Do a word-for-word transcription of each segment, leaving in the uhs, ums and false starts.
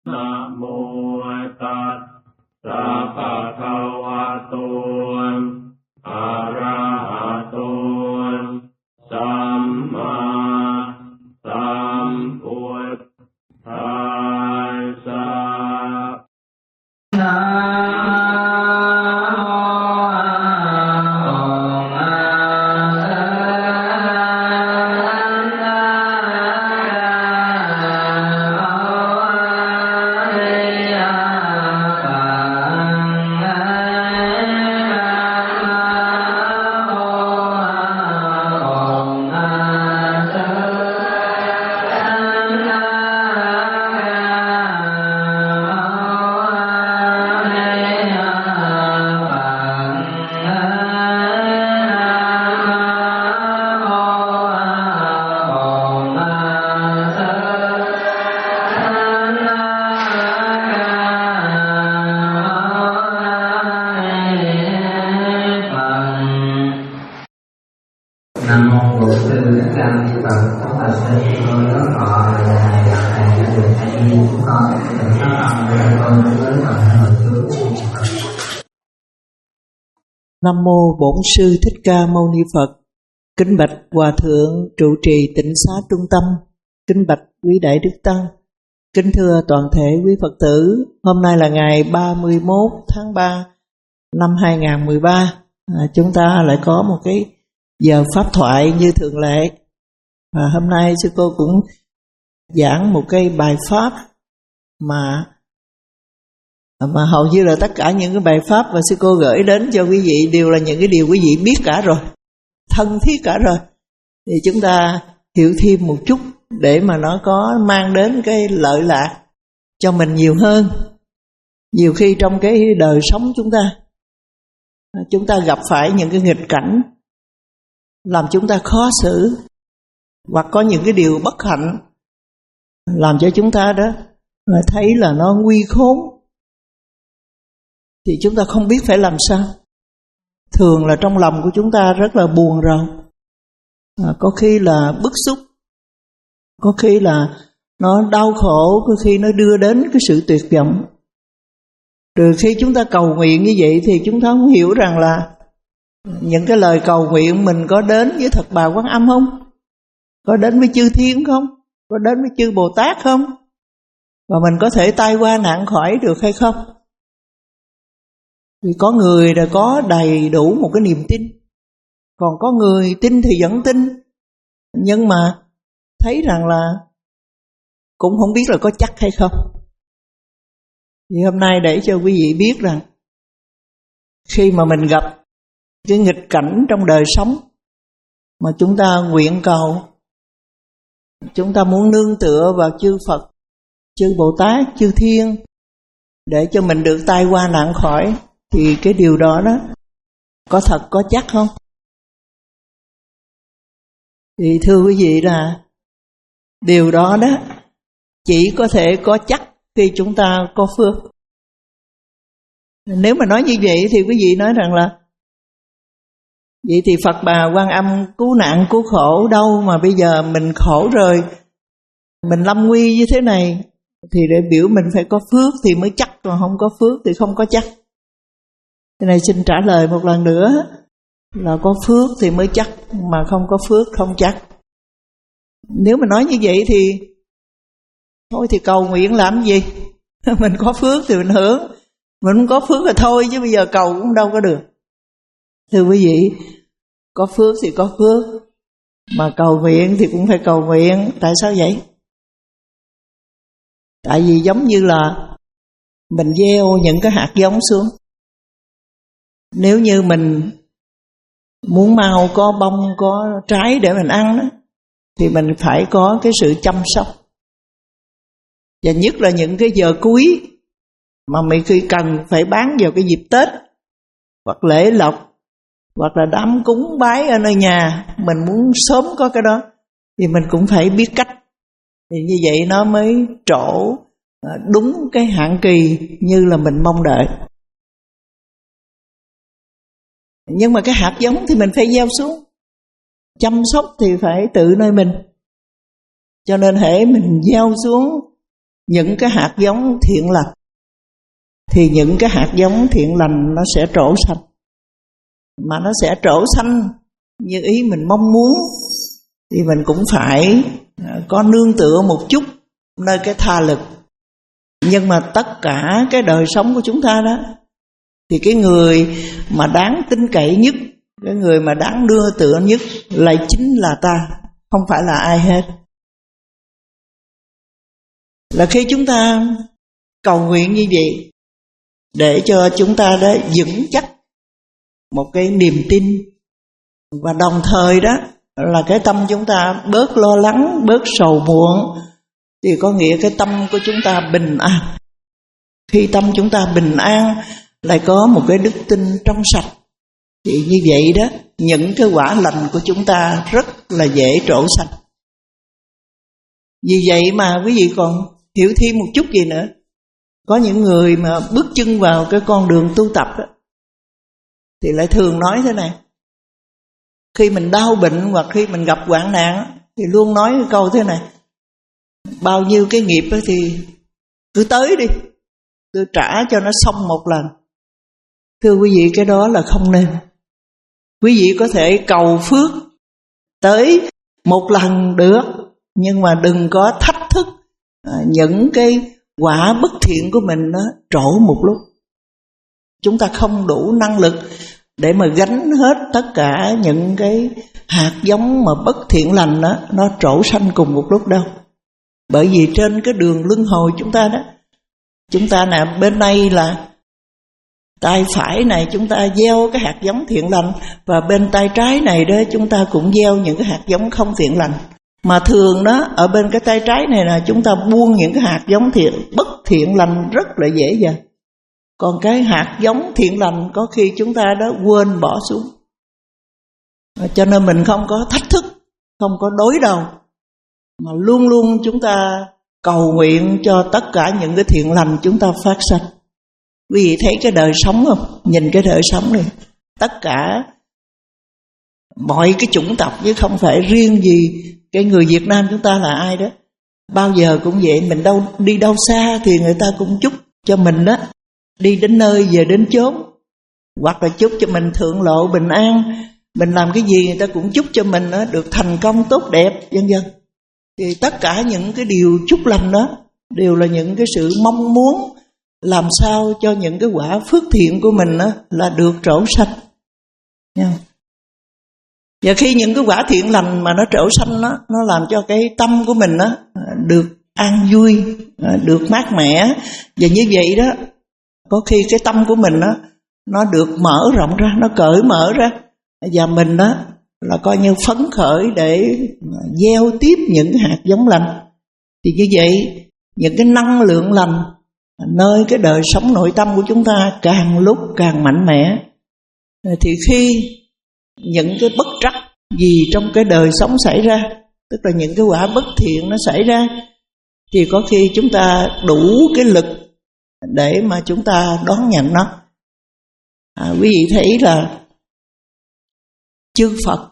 Nam mô Tát sa pa ka wa to arahato samma sambuddhassa. Nam mô Bổn Sư Thích Ca Mâu Ni Phật. Kính bạch Hòa Thượng trụ trì Tịnh Xá Trung Tâm. Kính bạch quý Đại Đức Tăng. Kính thưa toàn thể quý Phật tử. Hôm nay là ngày ba mươi mốt tháng ba năm hai nghìn không trăm mười ba. à, Chúng ta lại có một cái giờ pháp thoại như thường lệ. Và hôm nay sư cô cũng giảng một cái bài pháp mà mà hầu như là tất cả những cái bài pháp mà sư cô gửi đến cho quý vị đều là những cái điều quý vị biết cả rồi, thân thiết cả rồi. Thì chúng ta hiểu thêm một chút để mà nó có mang đến cái lợi lạc cho mình nhiều hơn. Nhiều khi trong cái đời sống chúng ta, chúng ta gặp phải những cái nghịch cảnh làm chúng ta khó xử, hoặc có những cái điều bất hạnh làm cho chúng ta đó thấy là nó nguy khốn, thì chúng ta không biết phải làm sao. Thường là trong lòng của chúng ta rất là buồn rầu, à, có khi là bức xúc, có khi là nó đau khổ, có khi nó đưa đến cái sự tuyệt vọng. Rồi khi chúng ta cầu nguyện như vậy thì chúng ta không hiểu rằng là những cái lời cầu nguyện mình có đến với thật Bà Quan Âm không? Có đến với chư Thiên không? Có đến với chư Bồ Tát không? Và mình có thể tai qua nạn khỏi được hay không? Vì có người đã có đầy đủ một cái niềm tin, còn có người tin thì vẫn tin, nhưng mà thấy rằng là cũng không biết là có chắc hay không. Thì hôm nay để cho quý vị biết rằng khi mà mình gặp cái nghịch cảnh trong đời sống mà chúng ta nguyện cầu, chúng ta muốn nương tựa vào chư Phật, chư Bồ Tát, chư Thiên để cho mình được tai qua nạn khỏi, thì cái điều đó đó có thật, có chắc không? Thì thưa quý vị là điều đó đó chỉ có thể có chắc khi chúng ta có phước. Nếu mà nói như vậy thì quý vị nói rằng là vậy thì Phật Bà Quan Âm cứu nạn cứu khổ đâu mà bây giờ mình khổ rồi, mình lâm nguy như thế này, thì để biểu mình phải có phước thì mới chắc, còn không có phước thì không có chắc. Cái này xin trả lời một lần nữa là có phước thì mới chắc, mà không có phước không chắc. Nếu mà nói như vậy thì thôi thì cầu nguyện làm gì? Mình có phước thì mình hưởng, mình không có phước thì thôi, chứ bây giờ cầu cũng đâu có được. Thưa quý vị, có phước thì có phước, mà cầu nguyện thì cũng phải cầu nguyện. Tại sao vậy? Tại vì giống như là mình gieo những cái hạt giống xuống. Nếu như mình muốn mau có bông, có trái để mình ăn đó, thì mình phải có cái sự chăm sóc. Và nhất là những cái giờ cuối mà mình khi cần phải bán vào cái dịp Tết, hoặc lễ lộc, hoặc là đám cúng bái ở nơi nhà, mình muốn sớm có cái đó, thì mình cũng phải biết cách. Thì như vậy nó mới trổ đúng cái hạn kỳ như là mình mong đợi. Nhưng mà cái hạt giống thì mình phải gieo xuống, chăm sóc thì phải tự nơi mình. Cho nên hễ mình gieo xuống, những cái hạt giống thiện lành, thì những cái hạt giống thiện lành nó sẽ trổ xanh. Mà nó sẽ trổ xanh như ý mình mong muốn, thì mình cũng phải có nương tựa một chút nơi cái tha lực. Nhưng mà tất cả cái đời sống của chúng ta đó, thì cái người mà đáng tin cậy nhất, cái người mà đáng đưa tựa nhất lại chính là ta, không phải là ai hết. Là khi chúng ta cầu nguyện như vậy, để cho chúng ta đó vững chắc một cái niềm tin, và đồng thời đó là cái tâm chúng ta bớt lo lắng, bớt sầu muộn, thì có nghĩa cái tâm của chúng ta bình an. Khi tâm chúng ta bình an, lại có một cái đức tin trong sạch, thì như vậy đó, những cái quả lành của chúng ta rất là dễ trổ xanh. Vì vậy mà quý vị còn hiểu thêm một chút gì nữa. Có những người mà bước chân vào cái con đường tu tập đó, thì lại thường nói thế này: khi mình đau bệnh hoặc khi mình gặp hoạn nạn, thì luôn nói cái câu thế này: bao nhiêu cái nghiệp thì cứ tới đi, tôi trả cho nó xong một lần. Thưa quý vị, cái đó là không nên. Quý vị có thể cầu phước tới một lần được, nhưng mà đừng có thách thức những cái quả bất thiện của mình nó trổ một lúc. Chúng ta không đủ năng lực để mà gánh hết tất cả những cái hạt giống mà bất thiện lành đó, nó trổ xanh cùng một lúc đâu. Bởi vì trên cái đường luân hồi chúng ta đó, chúng ta nè, bên đây là tay phải này chúng ta gieo cái hạt giống thiện lành, và bên tay trái này đó chúng ta cũng gieo những cái hạt giống không thiện lành. Mà thường đó, ở bên cái tay trái này là chúng ta buông những cái hạt giống thiện bất thiện lành rất là dễ dàng. Còn cái hạt giống thiện lành có khi chúng ta đó quên bỏ xuống. Cho nên mình không có thách thức, không có đối đầu, mà luôn luôn chúng ta cầu nguyện cho tất cả những cái thiện lành chúng ta phát sanh. Quý vị thấy cái đời sống không? Nhìn cái đời sống này, tất cả mọi cái chủng tộc, chứ không phải riêng gì cái người Việt Nam chúng ta là ai đó. Bao giờ cũng vậy, mình đâu đi đâu xa thì người ta cũng chúc cho mình đó, đi đến nơi về đến chốn, hoặc là chúc cho mình thượng lộ bình an. Mình làm cái gì người ta cũng chúc cho mình đó, được thành công tốt đẹp, vân vân. Thì tất cả những cái điều chúc lành đó đều là những cái sự mong muốn làm sao cho những cái quả phước thiện của mình đó là được trổ xanh. Và khi những cái quả thiện lành mà nó trổ xanh đó, nó làm cho cái tâm của mình đó được an vui, được mát mẻ. Và như vậy đó, có khi cái tâm của mình đó, nó được mở rộng ra, nó cởi mở ra, và mình đó là coi như phấn khởi để gieo tiếp những hạt giống lành. Thì như vậy, những cái năng lượng lành nơi cái đời sống nội tâm của chúng ta càng lúc càng mạnh mẽ. Thì khi những cái bất trắc gì trong cái đời sống xảy ra, tức là những cái quả bất thiện nó xảy ra, thì có khi chúng ta đủ cái lực để mà chúng ta đón nhận nó. À, quý vị thấy là chư Phật,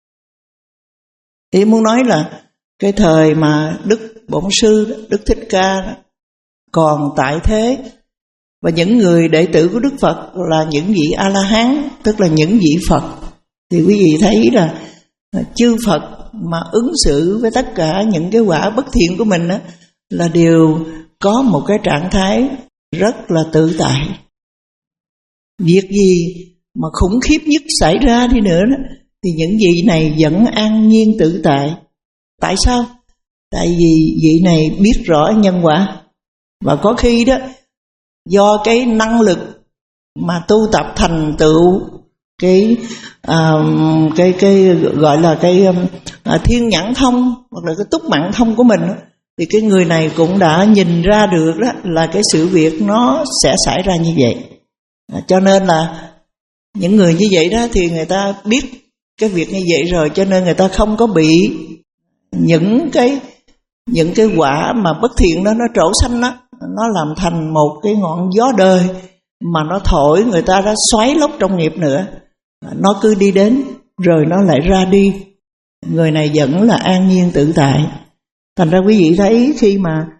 ý muốn nói là cái thời mà Đức Bổn Sư, Đức Thích Ca còn tại thế, và những người đệ tử của Đức Phật là những vị A-la-hán, tức là những vị Phật, thì quý vị thấy là chư Phật mà ứng xử với tất cả những cái quả bất thiện của mình đó, là đều có một cái trạng thái rất là tự tại. Việc gì mà khủng khiếp nhất xảy ra đi nữa đó, thì những vị này vẫn an nhiên tự tại. Tại sao? Tại vì vị này biết rõ nhân quả. Và có khi đó, do cái năng lực mà tu tập thành tựu cái uh, cái cái gọi là cái uh, thiên nhãn thông hoặc là cái túc mạng thông của mình, thì cái người này cũng đã nhìn ra được đó là cái sự việc nó sẽ xảy ra như vậy. À, cho nên là những người như vậy đó thì người ta biết cái việc như vậy rồi, cho nên người ta không có bị những cái những cái quả mà bất thiện đó nó trổ xanh đó, nó làm thành một cái ngọn gió đời mà nó thổi người ta ra xoáy lốc trong nghiệp nữa. Nó cứ đi đến rồi nó lại ra đi, người này vẫn là an nhiên tự tại. Thành ra quý vị thấy khi mà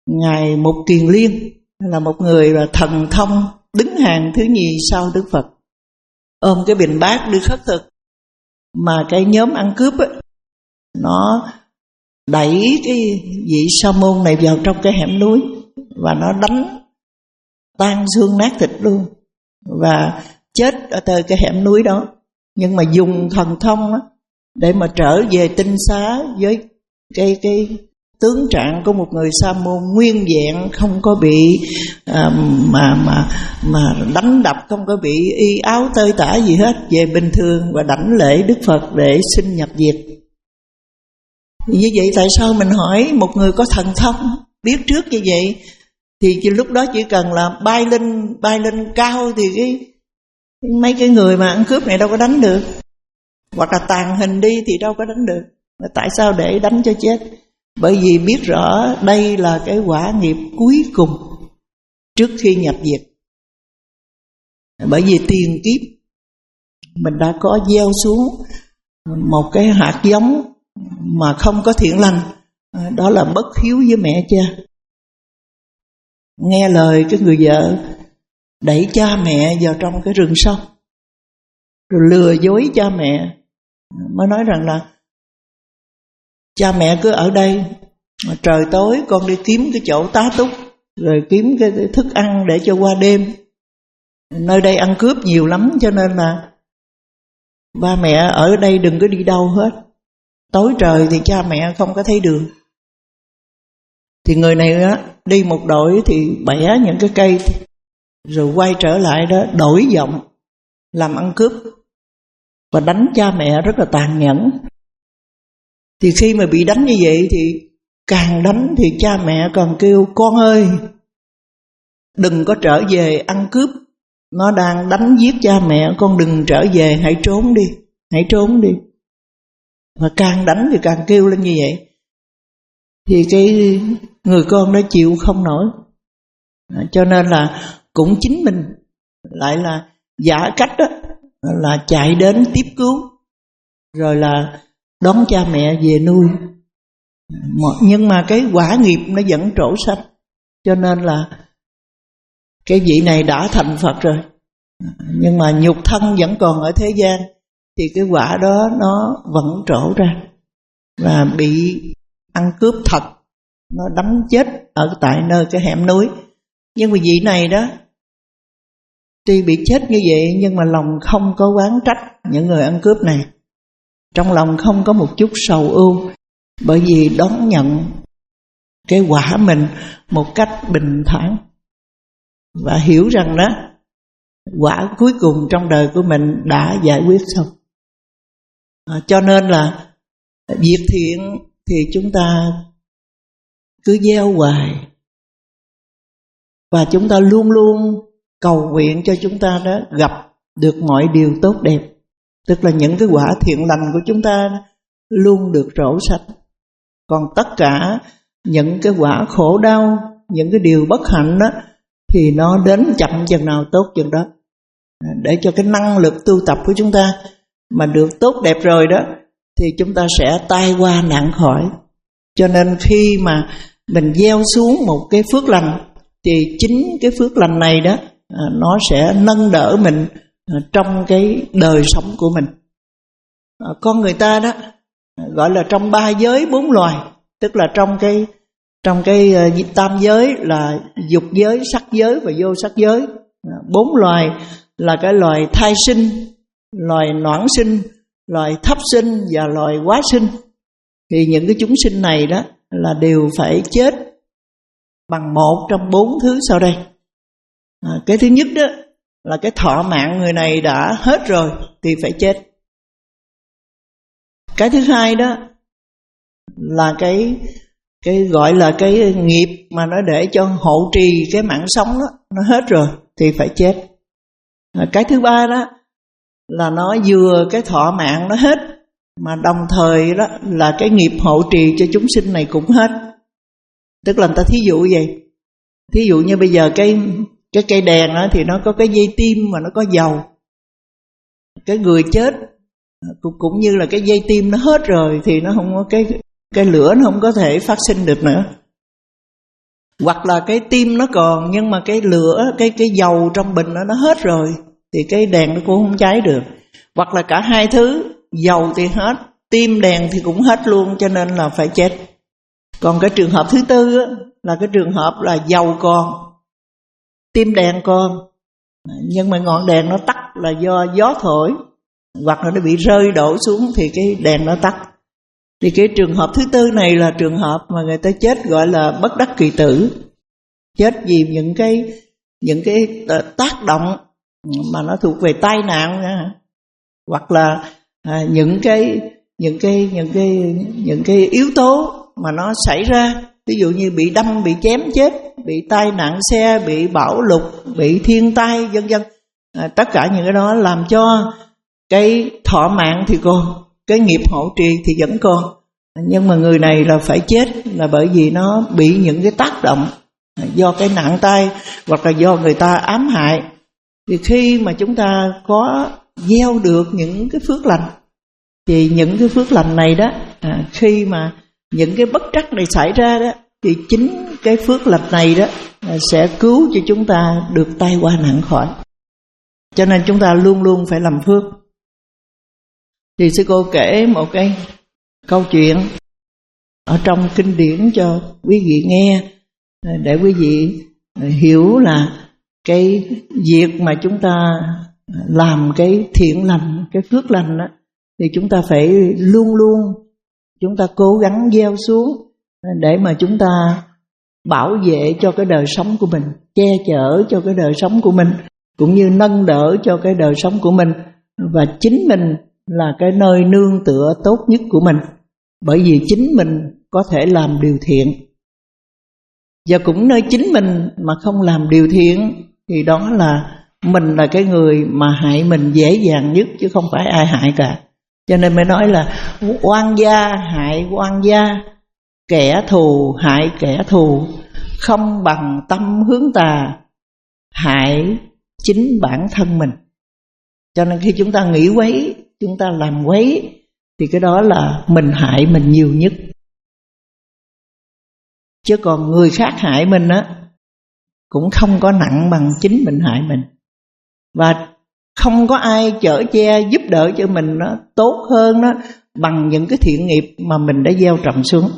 Ngài Mục Kiền Liên là một người là thần thông đứng hàng thứ nhì sau Đức Phật, ôm cái bình bát đi khất thực, mà cái nhóm ăn cướp ấy, nó đẩy cái vị sa môn này vào trong cái hẻm núi và nó đánh tan xương nát thịt luôn, và chết ở tại cái hẻm núi đó. Nhưng mà dùng thần thông đó để mà trở về tinh xá với cái cái tướng trạng của một người sa môn nguyên vẹn, không có bị à, mà mà mà đánh đập, không có bị y áo tơi tả gì hết, về bình thường và đảnh lễ Đức Phật để xin nhập diệt. Như vậy tại sao mình hỏi một người có thần thông biết trước như vậy, thì lúc đó chỉ cần là bay lên bay lên cao thì cái mấy cái người mà ăn cướp này đâu có đánh được, hoặc là tàn hình đi thì đâu có đánh được. Tại sao để đánh cho chết? Bởi vì biết rõ đây là cái quả nghiệp cuối cùng trước khi nhập diệt. Bởi vì tiền kiếp mình đã có gieo xuống một cái hạt giống mà không có thiện lành, đó là bất hiếu với mẹ cha. Nghe lời cái người vợ đẩy cha mẹ vào trong cái rừng sâu, rồi lừa dối cha mẹ, mới nói rằng là cha mẹ cứ ở đây, trời tối con đi kiếm cái chỗ tá túc, rồi kiếm cái thức ăn để cho qua đêm. Nơi đây ăn cướp nhiều lắm, cho nên là ba mẹ ở đây đừng có đi đâu hết. Tối trời thì cha mẹ không có thấy đường. Thì người này á, đi một đội thì bẻ những cái cây, rồi quay trở lại đó đổi giọng làm ăn cướp và đánh cha mẹ rất là tàn nhẫn. Thì khi mà bị đánh như vậy thì càng đánh thì cha mẹ còn kêu con ơi, đừng có trở về ăn cướp, nó đang đánh giết cha mẹ, con đừng trở về, hãy trốn đi, hãy trốn đi. Và càng đánh thì càng kêu lên như vậy. Thì cái người con đó chịu không nổi, cho nên là cũng chính mình lại là giả cách đó, là chạy đến tiếp cứu, rồi là đón cha mẹ về nuôi. Nhưng mà cái quả nghiệp nó vẫn trổ xanh, cho nên là cái vị này đã thành Phật rồi, nhưng mà nhục thân vẫn còn ở thế gian, thì cái quả đó nó vẫn trổ ra, và bị ăn cướp thật, nó đánh chết ở tại nơi cái hẻm núi. Nhưng mà vị này đó, tuy bị chết như vậy nhưng mà lòng không có oán trách những người ăn cướp này, trong lòng không có một chút sầu ưu, bởi vì đón nhận cái quả mình một cách bình thản, và hiểu rằng đó quả cuối cùng trong đời của mình đã giải quyết xong. À, cho nên là việc thiện thì chúng ta cứ gieo hoài, và chúng ta luôn luôn cầu nguyện cho chúng ta đó gặp được mọi điều tốt đẹp, tức là những cái quả thiện lành của chúng ta luôn được trổ sạch. Còn tất cả những cái quả khổ đau, những cái điều bất hạnh đó, thì nó đến chậm chừng nào tốt chừng đó, để cho cái năng lực tu tập của chúng ta mà được tốt đẹp rồi đó, thì chúng ta sẽ tai qua nạn khỏi. Cho nên khi mà mình gieo xuống một cái phước lành, thì chính cái phước lành này đó, nó sẽ nâng đỡ mình trong cái đời sống của mình. Con người ta đó gọi là trong ba giới bốn loài, tức là trong cái trong cái tam giới là dục giới, sắc giới và vô sắc giới. Bốn loài là cái loài thai sinh, loài noãn sinh, loài thấp sinh và loài quá sinh. Thì những cái chúng sinh này đó là đều phải chết bằng một trong bốn thứ sau đây. À, cái thứ nhất đó là cái thọ mạng người này đã hết rồi thì phải chết. Cái thứ hai đó là cái cái gọi là cái nghiệp mà nó để cho hộ trì cái mạng sống đó, nó hết rồi thì phải chết. À, cái thứ ba đó là nó vừa cái thọ mạng nó hết, mà đồng thời đó là cái nghiệp hộ trì cho chúng sinh này cũng hết. Tức là người ta thí dụ vậy, thí dụ như bây giờ cái cái cây đèn đó thì nó có cái dây tim mà nó có dầu. Cái người chết cũng cũng như là cái dây tim nó hết rồi thì nó không có cái cái lửa, nó không có thể phát sinh được nữa. Hoặc là cái tim nó còn nhưng mà cái lửa, cái cái dầu trong bình nó, nó hết rồi, thì cái đèn nó cũng không cháy được. Hoặc là cả hai thứ, dầu thì hết, tim đèn thì cũng hết luôn, cho nên là phải chết. Còn cái trường hợp thứ tư á, là cái trường hợp là dầu còn, tim đèn còn, nhưng mà ngọn đèn nó tắt là do gió thổi, hoặc là nó bị rơi đổ xuống thì cái đèn nó tắt. Thì cái trường hợp thứ tư này là trường hợp mà người ta chết gọi là bất đắc kỳ tử. Chết vì những cái những cái tác động mà nó thuộc về tai nạn nha. Hoặc là à, những cái những cái những cái những cái yếu tố mà nó xảy ra, ví dụ như bị đâm, bị chém chết, bị tai nạn xe, bị bão lụt, bị thiên tai vân vân. À, tất cả những cái đó làm cho cái thọ mạng thì còn, cái nghiệp hộ trì thì vẫn còn, nhưng mà người này là phải chết là bởi vì nó bị những cái tác động do cái nặng tay hoặc là do người ta ám hại. Thì khi mà chúng ta có gieo được những cái phước lành, thì những cái phước lành này đó, à, khi mà những cái bất trắc này xảy ra đó, thì chính cái phước lành này đó à, sẽ cứu cho chúng ta được tai qua nạn khỏi. Cho nên chúng ta luôn luôn phải làm phước. Thì sư cô kể một cái câu chuyện ở trong kinh điển cho quý vị nghe, để quý vị hiểu là cái việc mà chúng ta làm cái thiện lành, cái phước lành đó, thì chúng ta phải luôn luôn chúng ta cố gắng gieo xuống để mà chúng ta bảo vệ cho cái đời sống của mình, che chở cho cái đời sống của mình, cũng như nâng đỡ cho cái đời sống của mình. Và chính mình là cái nơi nương tựa tốt nhất của mình, bởi vì chính mình có thể làm điều thiện. Và cũng nơi chính mình mà không làm điều thiện, thì đó là mình là cái người mà hại mình dễ dàng nhất, chứ không phải ai hại cả. Cho nên mới nói là oan gia hại oan gia, kẻ thù hại kẻ thù, không bằng tâm hướng tà, hại chính bản thân mình. Cho nên khi chúng ta nghĩ quấy, chúng ta làm quấy, thì cái đó là mình hại mình nhiều nhất. Chứ còn người khác hại mình á, cũng không có nặng bằng chính mình hại mình. Và không có ai chở che giúp đỡ cho mình nó tốt hơn đó bằng những cái thiện nghiệp mà mình đã gieo trồng xuống.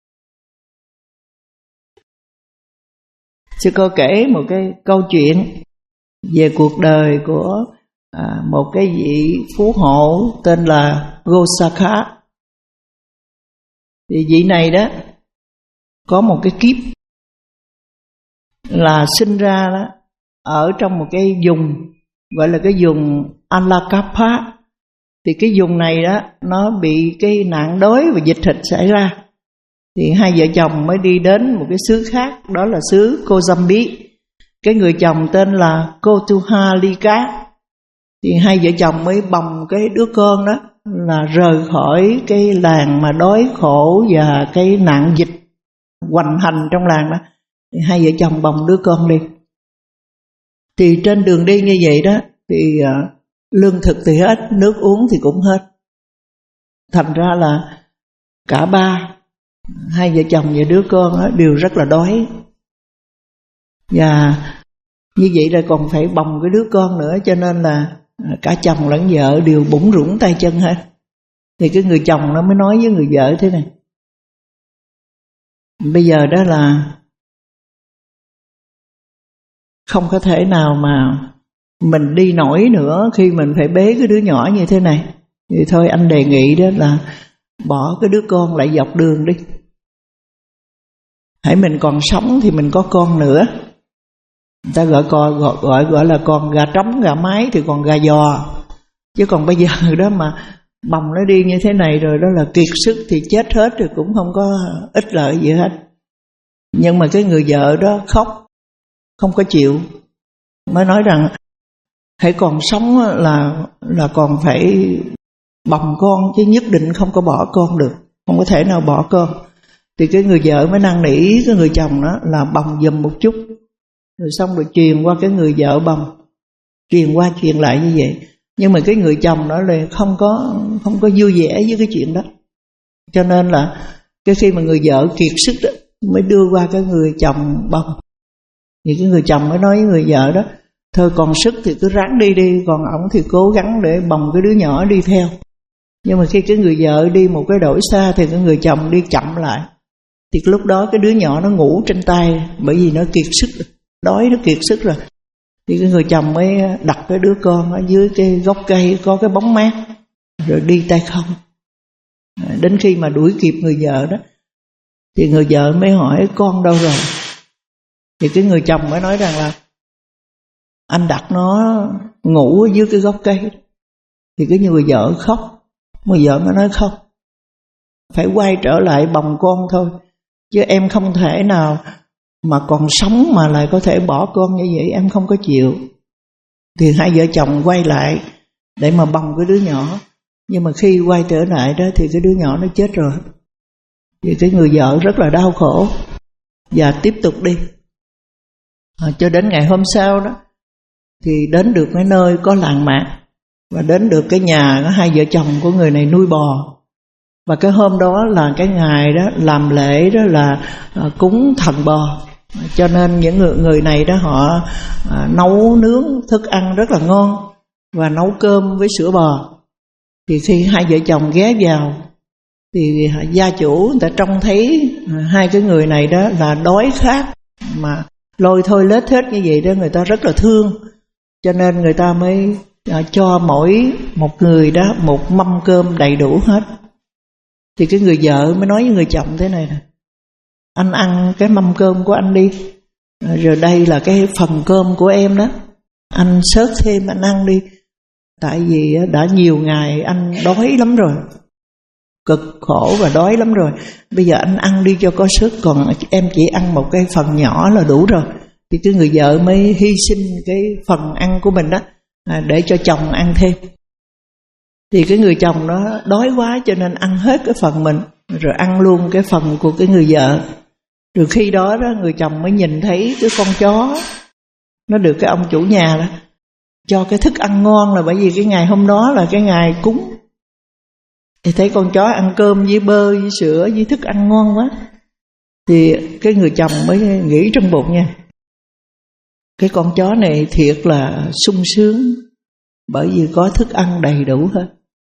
Sư cô kể một cái câu chuyện về cuộc đời của à, một cái vị phú hộ tên là Gosakha. Thì vị này đó có một cái kiếp là sinh ra đó ở trong một cái vùng gọi là cái vùng Alakapa. Thì cái vùng này đó nó bị cái nạn đói và dịch thịt xảy ra. Thì hai vợ chồng mới đi đến một cái xứ khác, đó là xứ Kozambi. Cái người chồng tên là Kotuhalika. Thì hai vợ chồng mới bồng cái đứa con đó là rời khỏi cái làng mà đói khổ và cái nạn dịch hoành hành trong làng đó. Thì hai vợ chồng bồng đứa con đi. Thì trên đường đi như vậy đó, thì uh, lương thực thì hết, nước uống thì cũng hết. Thành ra là cả ba, hai vợ chồng và đứa con đó, đều rất là đói. Và như vậy là còn phải bồng cái đứa con nữa, cho nên là cả chồng lẫn vợ đều bủn rủn tay chân hết. Thì cái người chồng nó mới nói với người vợ thế này: bây giờ đó là không có thể nào mà mình đi nổi nữa khi mình phải bế cái đứa nhỏ như thế này. Thì thôi anh đề nghị đó là bỏ cái đứa con lại dọc đường đi. Hãy mình còn sống thì mình có con nữa. Người ta gọi, gọi, gọi, gọi là con gà trống, gà mái thì còn gà giò. Chứ còn bây giờ đó mà bồng nó đi như thế này rồi đó là kiệt sức thì chết hết, rồi cũng không có ích lợi gì hết. Nhưng mà cái người vợ đó khóc, không có chịu. Mới nói rằng hãy còn sống là, là còn phải bồng con, chứ nhất định không có bỏ con được. Không có thể nào bỏ con. Thì cái người vợ mới năn nỉ cái người chồng đó là bồng giùm một chút. Rồi xong rồi truyền qua cái người vợ bồng, truyền qua truyền lại như vậy. Nhưng mà cái người chồng đó là không có không có vui vẻ với cái chuyện đó. Cho nên là cái khi mà người vợ kiệt sức đó, mới đưa qua cái người chồng bồng. Thì cái người chồng mới nói với người vợ đó, thôi còn sức thì cứ ráng đi đi, còn ổng thì cố gắng để bồng cái đứa nhỏ đi theo. Nhưng mà khi cái người vợ đi một cái đổi xa thì cái người chồng đi chậm lại. Thì lúc đó cái đứa nhỏ nó ngủ trên tay, bởi vì nó kiệt sức, đói nó kiệt sức rồi. Thì cái người chồng mới đặt cái đứa con ở dưới cái gốc cây có cái bóng mát, rồi đi tay không. Đến khi mà đuổi kịp người vợ đó, thì người vợ mới hỏi con đâu rồi. Thì cái người chồng mới nói rằng là anh đặt nó ngủ ở dưới cái gốc cây. Thì cái người vợ khóc. Người vợ mới nói không, phải quay trở lại bồng con thôi, chứ em không thể nào mà còn sống mà lại có thể bỏ con như vậy, em không có chịu. Thì hai vợ chồng quay lại để mà bồng cái đứa nhỏ. Nhưng mà khi quay trở lại đó thì cái đứa nhỏ nó chết rồi. Thì cái người vợ rất là đau khổ và tiếp tục đi. À, cho đến ngày hôm sau đó thì đến được cái nơi có làng mạc, và đến được cái nhà của hai vợ chồng của người này nuôi bò. Và cái hôm đó là cái ngày đó làm lễ đó là à, cúng thần bò. Cho nên những người, người này đó họ à, nấu nướng thức ăn rất là ngon và nấu cơm với sữa bò. Thì khi hai vợ chồng ghé vào thì gia chủ người ta trông thấy à, hai cái người này đó là đói khát mà lôi thôi lết hết như vậy đó, người ta rất là thương. Cho nên người ta mới à, cho mỗi một người đó một mâm cơm đầy đủ hết. Thì cái người vợ mới nói với người chồng thế này nè, anh ăn cái mâm cơm của anh đi, rồi đây là cái phần cơm của em đó, anh xớt thêm anh ăn đi. Tại vì đã nhiều ngày anh đói lắm rồi, cực khổ và đói lắm rồi, bây giờ anh ăn đi cho có sức, còn em chỉ ăn một cái phần nhỏ là đủ rồi. Thì cái người vợ mới hy sinh cái phần ăn của mình đó để cho chồng ăn thêm. Thì cái người chồng đó đói quá cho nên ăn hết cái phần mình, rồi ăn luôn cái phần của cái người vợ. Rồi khi đó đó người chồng mới nhìn thấy cái con chó nó được cái ông chủ nhà đó cho cái thức ăn ngon, là bởi vì cái ngày hôm đó là cái ngày cúng. Thì thấy con chó ăn cơm với bơ với sữa với thức ăn ngon quá. Thì cái người chồng mới nghĩ trong bụng nha, cái con chó này thiệt là sung sướng, bởi vì có thức ăn đầy đủ hết.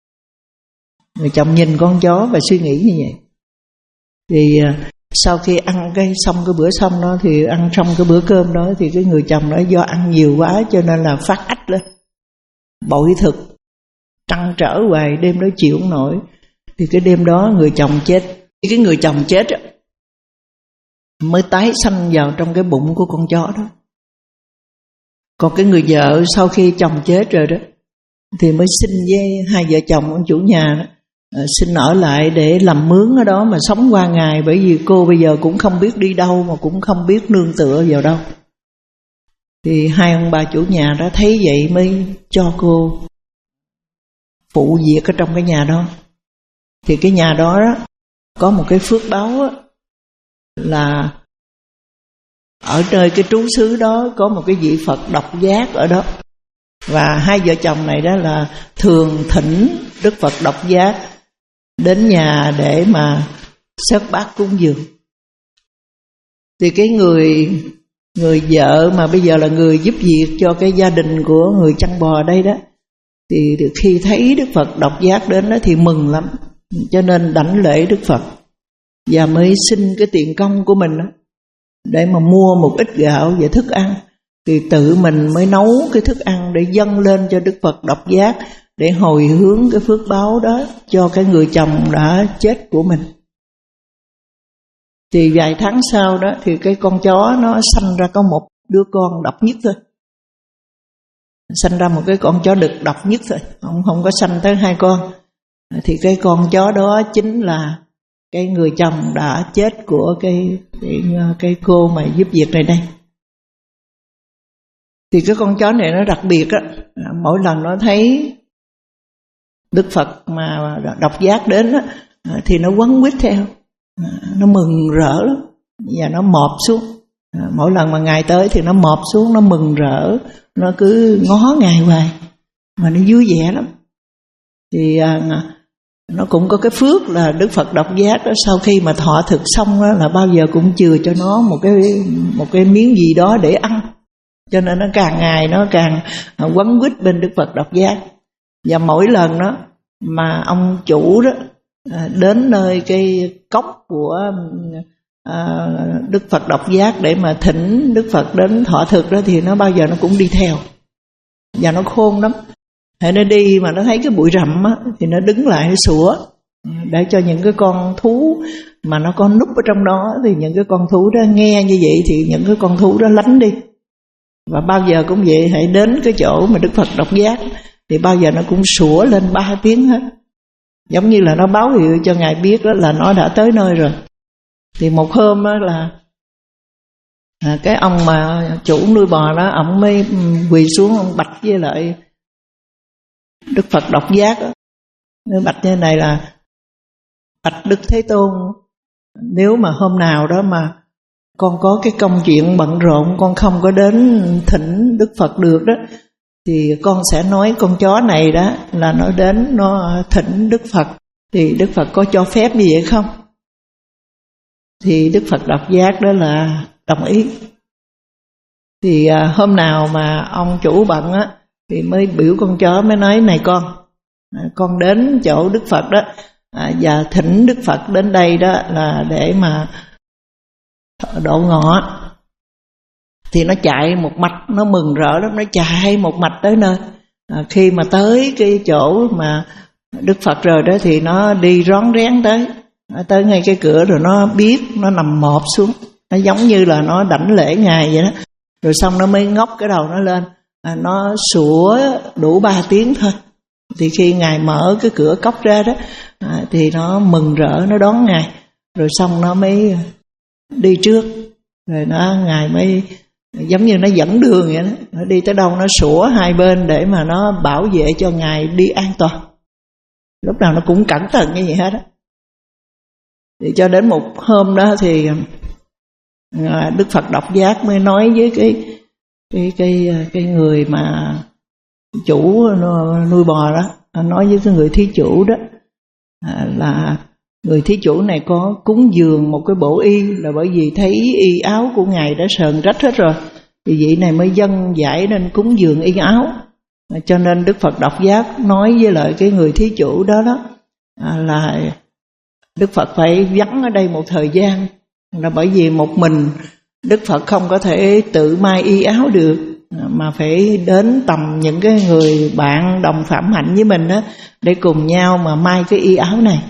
Người chồng nhìn con chó và suy nghĩ như vậy. Thì sau khi ăn cái xong cái bữa xong đó, thì ăn xong cái bữa cơm đó, thì cái người chồng đó do ăn nhiều quá cho nên là phát ách lên, bội thực, trăn trở hoài, đêm đó chịu không nổi. Thì cái đêm đó người chồng chết. Thì cái người chồng chết đó, mới tái sanh vào trong cái bụng của con chó đó. Còn cái người vợ sau khi chồng chết rồi đó, thì mới xin với hai vợ chồng ông chủ nhà đó, xin ở lại để làm mướn ở đó mà sống qua ngày. Bởi vì cô bây giờ cũng không biết đi đâu, mà cũng không biết nương tựa vào đâu. Thì hai ông bà chủ nhà đó thấy vậy mới cho cô phụ việc ở trong cái nhà đó. Thì cái nhà đó, đó có một cái phước báo đó, là ở nơi cái trú xứ đó có một cái vị Phật độc giác ở đó. Và hai vợ chồng này đó là thường thỉnh Đức Phật độc giác đến nhà để mà xớt bát cúng dường. Thì cái người người vợ mà bây giờ là người giúp việc cho cái gia đình của người chăn bò đây đó, thì khi thấy Đức Phật độc giác đến đó thì mừng lắm, cho nên đảnh lễ Đức Phật và mới xin cái tiền công của mình đó, để mà mua một ít gạo và thức ăn. Thì tự mình mới nấu cái thức ăn để dâng lên cho Đức Phật độc giác, để hồi hướng cái phước báo đó cho cái người chồng đã chết của mình. Thì vài tháng sau đó thì cái con chó nó sanh ra có một đứa con độc nhất thôi. Sanh ra một cái con chó đực độc nhất thôi, không, không có sanh tới hai con. Thì cái con chó đó chính là cái người chồng đã chết của cái, cái, cái cô mà giúp việc này đây. Thì cái con chó này nó đặc biệt á, mỗi lần nó thấy Đức Phật mà độc giác đến á, thì nó quấn quýt theo, nó mừng rỡ lắm, và nó mọp xuống. Mỗi lần mà Ngài tới thì nó mọp xuống, nó mừng rỡ, nó cứ ngó Ngài hoài, mà nó vui vẻ lắm. Thì nó cũng có cái phước là Đức Phật Độc Giác đó, sau khi mà thọ thực xong đó, là bao giờ cũng chừa cho nó một cái một cái miếng gì đó để ăn, cho nên nó càng ngày nó càng quấn quýt bên Đức Phật Độc Giác. Và mỗi lần đó mà ông chủ đó đến nơi cái cốc của à, Đức Phật Độc Giác để mà thỉnh Đức Phật đến thọ thực đó, thì nó bao giờ nó cũng đi theo. Và nó khôn lắm, hãy nó đi mà nó thấy cái bụi rậm á, thì nó đứng lại nó sủa, để cho những cái con thú mà nó có núp ở trong đó, thì những cái con thú đó nghe như vậy thì những cái con thú đó lánh đi. Và bao giờ cũng vậy, hãy đến cái chỗ mà Đức Phật Độc Giác thì bao giờ nó cũng sủa lên ba tiếng hết, giống như là nó báo hiệu cho Ngài biết đó là nó đã tới nơi rồi. Thì một hôm đó là à, cái ông mà chủ nuôi bò đó, ông mới quỳ xuống, ông bạch với lại Đức Phật Độc Giác đó. Nó bạch như này là: bạch Đức Thế Tôn, nếu mà hôm nào đó mà con có cái công chuyện bận rộn, con không có đến thỉnh Đức Phật được đó, thì con sẽ nói con chó này đó là nó đến nó thỉnh Đức Phật, thì Đức Phật có cho phép như vậy không? Thì Đức Phật Độc Giác đó là đồng ý. Thì à, hôm nào mà ông chủ bận á, thì mới biểu con chó, mới nói: này con, à, con đến chỗ Đức Phật đó, à, và thỉnh Đức Phật đến đây đó là để mà độ ngọ. Thì nó chạy một mạch, nó mừng rỡ lắm, nó chạy một mạch tới nơi. À, khi mà tới cái chỗ mà Đức Phật rồi đó, thì nó đi rón rén tới, nó tới ngay cái cửa rồi nó biết, nó nằm mọp xuống, nó giống như là nó đảnh lễ Ngài vậy đó. Rồi xong nó mới ngóc cái đầu nó lên, à, nó sủa đủ ba tiếng thôi. Thì khi Ngài mở cái cửa cốc ra đó, à, thì nó mừng rỡ, nó đón Ngài. Rồi xong nó mới đi trước, rồi nó Ngài mới giống như nó dẫn đường vậy đó. Nó đi tới đâu nó sủa hai bên để mà nó bảo vệ cho Ngài đi an toàn. Lúc nào nó cũng cẩn thận như vậy hết đó. Thì cho đến một hôm đó thì Đức Phật Độc Giác mới nói với cái cái cái cái người mà chủ nuôi bò đó, nói với cái người thí chủ đó là người thí chủ này có cúng dường một cái bộ y, là bởi vì thấy y áo của Ngài đã sờn rách hết rồi, thì vị này mới dâng giải nên cúng dường y áo. Cho nên Đức Phật Độc Giác nói với lại cái người thí chủ đó đó là Đức Phật phải vắng ở đây một thời gian, là bởi vì một mình Đức Phật không có thể tự may y áo được, mà phải đến tầm những cái người bạn đồng phạm hạnh với mình đó, để cùng nhau mà may cái y áo này.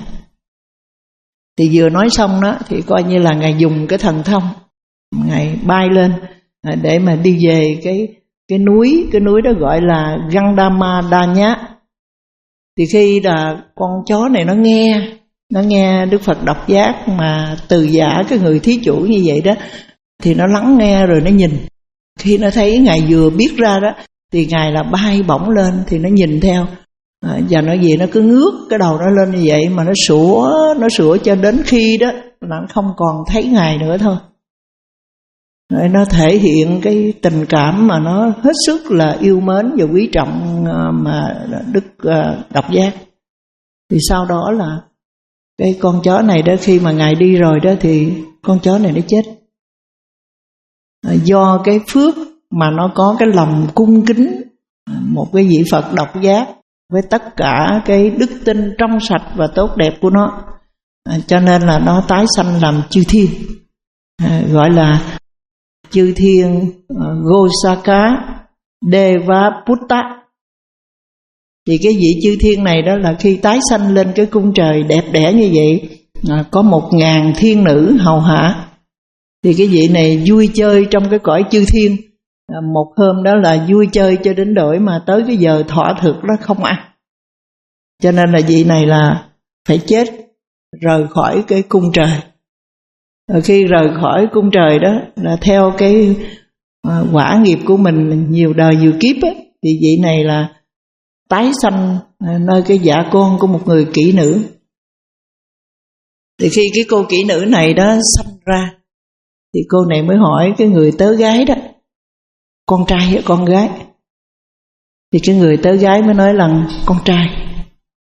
Thì vừa nói xong đó, thì coi như là Ngài dùng cái thần thông, Ngài bay lên để mà đi về cái cái núi, cái núi đó gọi là Gandama Đa. Thì khi là con chó này nó nghe, nó nghe Đức Phật Độc Giác mà từ giả cái người thí chủ như vậy đó, thì nó lắng nghe rồi nó nhìn. Khi nó thấy Ngài vừa biết ra đó, thì Ngài là bay bổng lên, thì nó nhìn theo. À, và nó gì nó cứ ngước cái đầu nó lên như vậy, mà nó sủa, nó sủa cho đến khi đó là nó không còn thấy Ngài nữa thôi. Rồi nó thể hiện cái tình cảm mà nó hết sức là yêu mến và quý trọng mà Đức Độc Giác. Thì sau đó là cái con chó này đó, khi mà Ngài đi rồi đó, thì con chó này nó chết. À, do cái phước mà nó có cái lòng cung kính một cái vị Phật Độc Giác với tất cả cái đức tin trong sạch và tốt đẹp của nó, à, cho nên là nó tái sanh làm chư thiên, à, gọi là chư thiên uh, Gosaka Devaputta. Thì cái vị chư thiên này đó là khi tái sanh lên cái cung trời đẹp đẽ như vậy, à, có một ngàn thiên nữ hầu hạ. Thì cái vị này vui chơi trong cái cõi chư thiên, à, một hôm đó là vui chơi cho đến đổi mà tới cái giờ thọ thực đó không ăn. Cho nên là vị này là phải chết, rời khỏi cái cung trời. Rồi khi rời khỏi cung trời đó là theo cái uh, quả nghiệp của mình nhiều đời nhiều kiếp á, thì vị này là tái sanh uh, nơi cái dạ con của một người kỹ nữ. Thì khi cái cô kỹ nữ này đó sanh ra, thì cô này mới hỏi cái người tớ gái đó, con trai hay con gái? Thì cái người tớ gái mới nói là con trai.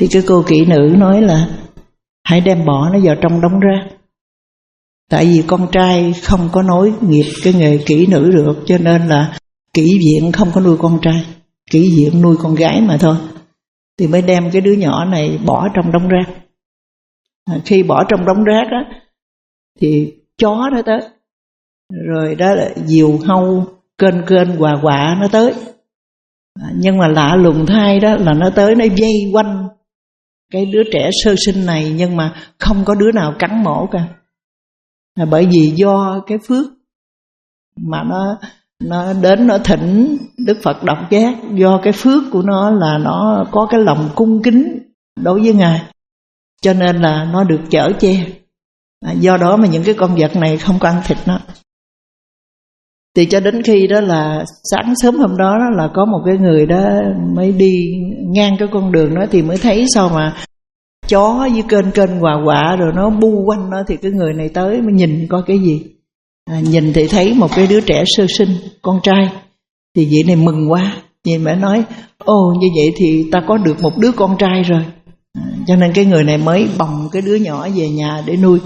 Thì cái cô kỹ nữ nói là hãy đem bỏ nó vào trong đống rác. Tại vì con trai không có nối nghiệp cái nghề kỹ nữ được, cho nên là kỹ viện không có nuôi con trai, kỹ viện nuôi con gái mà thôi. Thì mới đem cái đứa nhỏ này bỏ trong đống rác. À, khi bỏ trong đống rác á, thì chó nó tới, rồi đó là diều hâu, kênh kênh quà quạ nó tới. À, nhưng mà lạ lùng thay đó là nó tới nó vây quanh cái đứa trẻ sơ sinh này, nhưng mà không có đứa nào cắn mổ cả. À, bởi vì do cái phước mà nó nó đến nó thỉnh Đức Phật Độc Giác, do cái phước của nó là nó có cái lòng cung kính đối với Ngài, cho nên là nó được chở che. À, do đó mà những cái con vật này không có ăn thịt nó. Thì cho đến khi đó là sáng sớm hôm đó, đó là có một cái người đó mới đi ngang cái con đường đó, thì mới thấy sao mà chó với kênh kênh quà quạ rồi nó bu quanh nó. Thì cái người này tới mới nhìn coi cái gì. À, nhìn thì thấy một cái đứa trẻ sơ sinh, con trai. Thì vị này mừng quá, nhìn mẹ nói ồ như vậy thì ta có được một đứa con trai rồi. À, cho nên cái người này mới bồng cái đứa nhỏ về nhà để nuôi.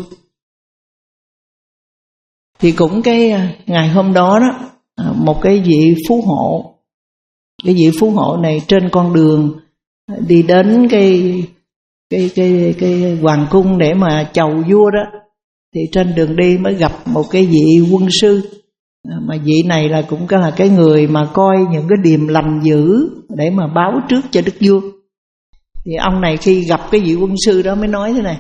Thì cũng cái ngày hôm đó đó, một cái vị phú hộ, cái vị phú hộ này trên con đường đi đến cái cái cái cái hoàng cung để mà chầu vua đó, thì trên đường đi mới gặp một cái vị quân sư, mà vị này là cũng là cái người mà coi những cái điềm lành dữ để mà báo trước cho đức vua. Thì ông này khi gặp cái vị quân sư đó mới nói thế này: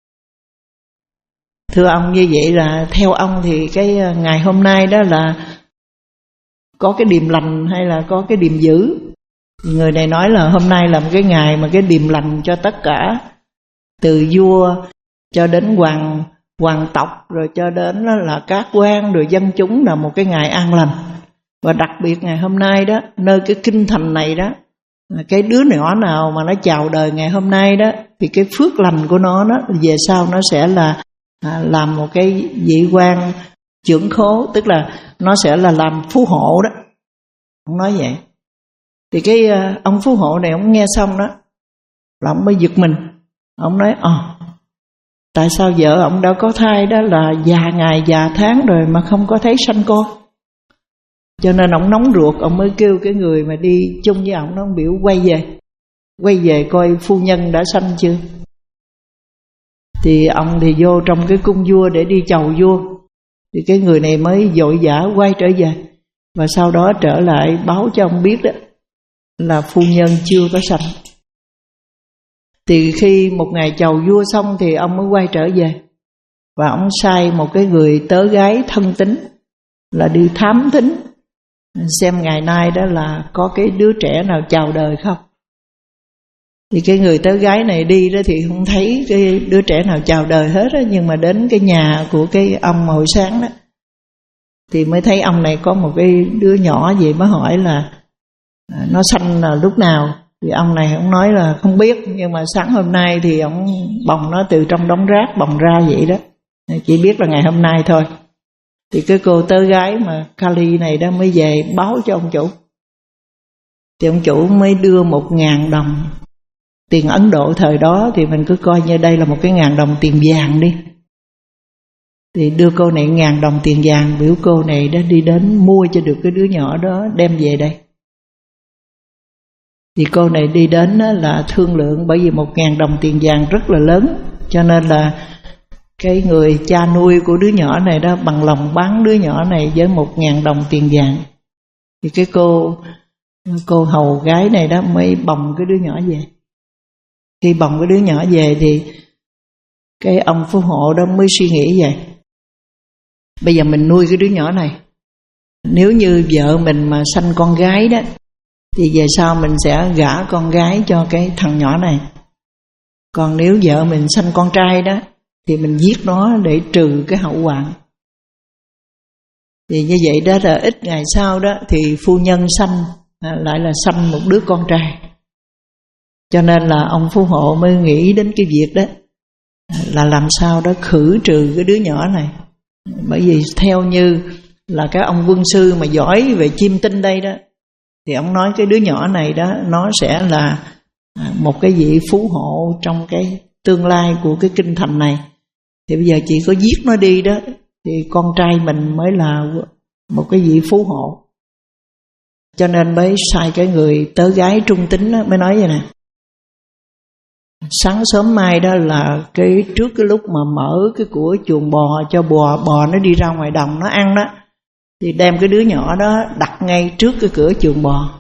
thưa ông, như vậy là theo ông thì cái ngày hôm nay đó là có cái điềm lành hay là có cái điềm dữ? Người này nói là hôm nay là một cái ngày mà cái điềm lành cho tất cả, từ vua cho đến hoàng hoàng tộc, rồi cho đến là các quan rồi dân chúng, là một cái ngày an lành. Và đặc biệt ngày hôm nay đó, nơi cái kinh thành này đó, cái đứa nhỏ nào mà nó chào đời ngày hôm nay đó, thì cái phước lành của nó đó về sau nó sẽ là à, làm một cái vị quan trưởng khố, tức là nó sẽ là làm phú hộ đó. Ông nói vậy. Thì cái uh, ông phú hộ này ông nghe xong đó là ông mới giật mình. Ông nói ờ à, tại sao vợ ông đã có thai đó là già ngày già tháng rồi mà không có thấy sanh con. Cho nên ông nóng ruột, ông mới kêu cái người mà đi chung với ông, nó ông biểu quay về, quay về coi phu nhân đã sanh chưa. Thì ông thì vô trong cái cung vua để đi chầu vua. Thì cái người này mới vội vã quay trở về, và sau đó trở lại báo cho ông biết đó là phu nhân chưa có sanh. Thì khi một ngày chầu vua xong thì ông mới quay trở về, và ông sai một cái người tớ gái thân tín là đi thám thính xem ngày nay đó là có cái đứa trẻ nào chào đời không. Thì cái người tớ gái này đi đó thì không thấy cái đứa trẻ nào chào đời hết đó, nhưng mà đến cái nhà của cái ông hồi sáng đó thì mới thấy ông này có một cái đứa nhỏ gì, mới hỏi là nó sanh là lúc nào. Thì ông này ông nói là không biết, nhưng mà sáng hôm nay thì ông bồng nó từ trong đống rác bồng ra vậy đó, chỉ biết là ngày hôm nay thôi. Thì cái cô tớ gái mà Kali này đó mới về báo cho ông chủ. Thì ông chủ mới đưa một ngàn đồng tiền Ấn Độ thời đó, thì mình cứ coi như đây là một cái ngàn đồng tiền vàng đi. Thì đưa cô này ngàn đồng tiền vàng, biểu cô này đã đi đến mua cho được cái đứa nhỏ đó đem về đây. Thì cô này đi đến là thương lượng, bởi vì một ngàn đồng tiền vàng rất là lớn, cho nên là cái người cha nuôi của đứa nhỏ này đó bằng lòng bán đứa nhỏ này với một ngàn đồng tiền vàng. Thì cái cô cô hầu gái này đó mới bồng cái đứa nhỏ về. Khi bồng cái đứa nhỏ về thì cái ông phú hộ đó mới suy nghĩ vậy: bây giờ mình nuôi cái đứa nhỏ này, nếu như vợ mình mà sanh con gái đó thì về sau mình sẽ gả con gái cho cái thằng nhỏ này. Còn nếu vợ mình sanh con trai đó thì mình giết nó để trừ cái hậu hoạn. Thì như vậy đó là ít ngày sau đó thì phu nhân sanh lại là sanh một đứa con trai. Cho nên là ông phú hộ mới nghĩ đến cái việc đó là làm sao đó khử trừ cái đứa nhỏ này. Bởi vì theo như là cái ông quân sư mà giỏi về chiêm tinh đây đó, thì ông nói cái đứa nhỏ này đó nó sẽ là một cái vị phú hộ trong cái tương lai của cái kinh thành này. Thì bây giờ chỉ có giết nó đi đó thì con trai mình mới là một cái vị phú hộ. Cho nên mới sai cái người tớ gái trung tính đó, mới nói vậy nè: sáng sớm mai đó là cái trước cái lúc mà mở cái của chuồng bò cho bò bò nó đi ra ngoài đồng nó ăn đó, thì đem cái đứa nhỏ đó đặt ngay trước cái cửa chuồng bò.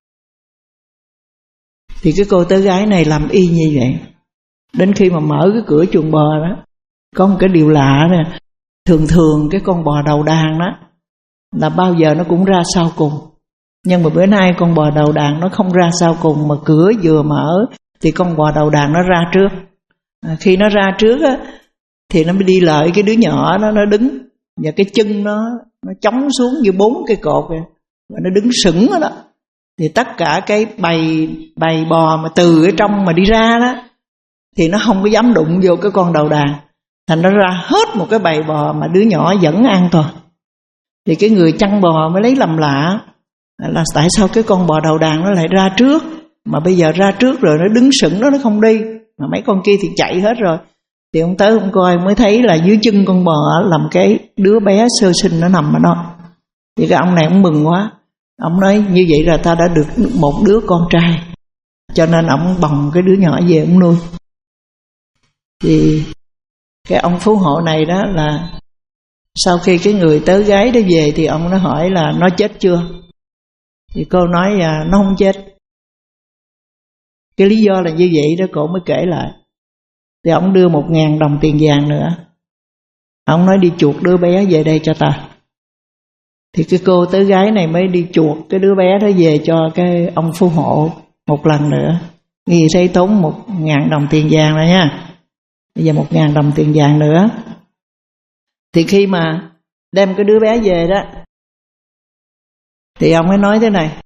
Thì cái cô tớ gái này làm y như vậy. Đến khi mà mở cái cửa chuồng bò đó, có một cái điều lạ nè, thường thường cái con bò đầu đàn đó là bao giờ nó cũng ra sau cùng. Nhưng mà bữa nay con bò đầu đàn nó không ra sau cùng, mà cửa vừa mở thì con bò đầu đàn nó ra trước. À, khi nó ra trước á, thì nó mới đi lợi cái đứa nhỏ đó, nó đứng và cái chân nó nó chống xuống như bốn cái cột vậy, và nó đứng sững đó, đó. Thì tất cả cái bầy bầy bò mà từ ở trong mà đi ra đó thì nó không có dám đụng vô cái con đầu đàn, thành nó ra hết một cái bầy bò mà đứa nhỏ vẫn an toàn. Thì cái người chăn bò mới lấy làm lạ là tại sao cái con bò đầu đàn nó lại ra trước, mà bây giờ ra trước rồi nó đứng sững đó, nó không đi, mà mấy con kia thì chạy hết rồi. Thì ông tới ông coi mới thấy là dưới chân con bò làm cái đứa bé sơ sinh nó nằm ở đó. Thì cái ông này ông mừng quá, ông nói như vậy là ta đã được một đứa con trai, cho nên ông bồng cái đứa nhỏ về ông nuôi. Thì cái ông phú hộ này đó là sau khi cái người tớ gái đó về thì ông nó hỏi là nó chết chưa. Thì cô nói là nó không chết. Cái lý do là như vậy đó, cổ mới kể lại. Thì ông đưa một ngàn đồng tiền vàng nữa. Ông nói đi chuộc đứa bé về đây cho ta. Thì cái cô tớ gái này mới đi chuộc cái đứa bé đó về cho cái ông phú hộ một lần nữa. Nghi thấy tốn một ngàn đồng tiền vàng rồi nha. Bây giờ một ngàn đồng tiền vàng nữa. Thì khi mà đem cái đứa bé về đó, thì ông ấy nói thế này: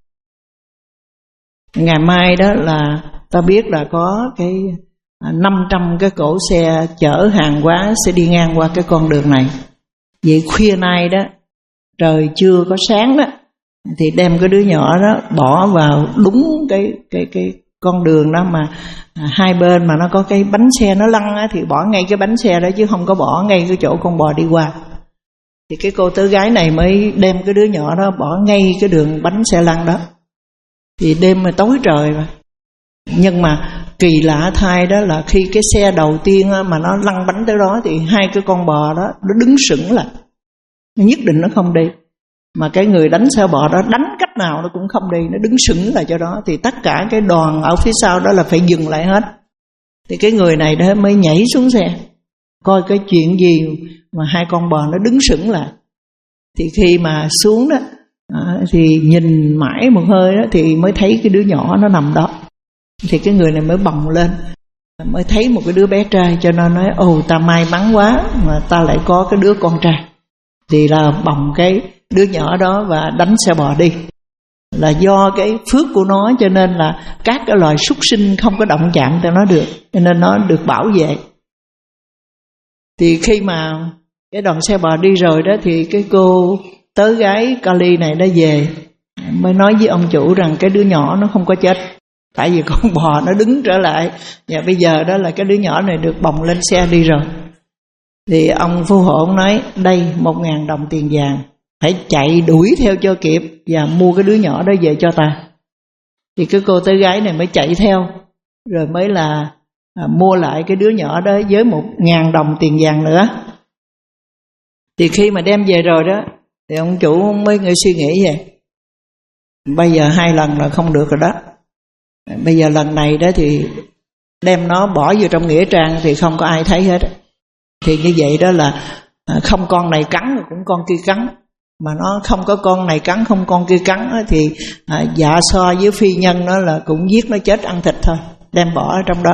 ngày mai đó là ta biết là có cái năm trăm cái cỗ xe chở hàng hóa sẽ đi ngang qua cái con đường này. Vậy khuya nay đó, trời chưa có sáng đó, thì đem cái đứa nhỏ đó bỏ vào đúng cái cái cái con đường đó mà hai bên mà nó có cái bánh xe nó lăn á, thì bỏ ngay cái bánh xe đó chứ không có bỏ ngay cái chỗ con bò đi qua. Thì cái cô tớ gái này mới đem cái đứa nhỏ đó bỏ ngay cái đường bánh xe lăn đó. Thì đêm mà tối trời mà. Nhưng mà kỳ lạ thay đó là khi cái xe đầu tiên mà nó lăn bánh tới đó thì hai cái con bò đó nó đứng sững lại, nó nhất định nó không đi. Mà cái người đánh xe bò đó đánh cách nào nó cũng không đi, nó đứng sững lại cho đó. Thì tất cả cái đoàn ở phía sau đó là phải dừng lại hết. Thì cái người này đó mới nhảy xuống xe coi cái chuyện gì mà hai con bò nó đứng sững lại. Thì khi mà xuống đó à, thì nhìn mãi một hơi đó thì mới thấy cái đứa nhỏ nó nằm đó. Thì cái người này mới bồng lên, mới thấy một cái đứa bé trai, cho nên nói ồ ta may mắn quá mà ta lại có cái đứa con trai. Thì là bồng cái đứa nhỏ đó và đánh xe bò đi. Là do cái phước của nó cho nên là các cái loài súc sinh không có động chạm tới nó được, cho nên nó được bảo vệ. Thì khi mà cái đoàn xe bò đi rồi đó thì cái cô tớ gái Kali này đã về, mới nói với ông chủ rằng cái đứa nhỏ nó không có chết, tại vì con bò nó đứng trở lại. Và bây giờ đó là cái đứa nhỏ này được bồng lên xe đi rồi. Thì ông phú hộ ông nói đây một ngàn đồng tiền vàng, phải chạy đuổi theo cho kịp và mua cái đứa nhỏ đó về cho ta. Thì cái cô tớ gái này mới chạy theo, rồi mới là à, mua lại cái đứa nhỏ đó với một ngàn đồng tiền vàng nữa. Thì khi mà đem về rồi đó thì ông chủ mới người suy nghĩ vậy, bây giờ hai lần là không được rồi đó. Bây giờ lần này đó thì đem nó bỏ vô trong nghĩa trang thì không có ai thấy hết. Thì như vậy đó là không con này cắn cũng con kia cắn, mà nó không có con này cắn không con kia cắn thì à, dạ so với phi nhân đó là cũng giết nó chết ăn thịt thôi, đem bỏ ở trong đó.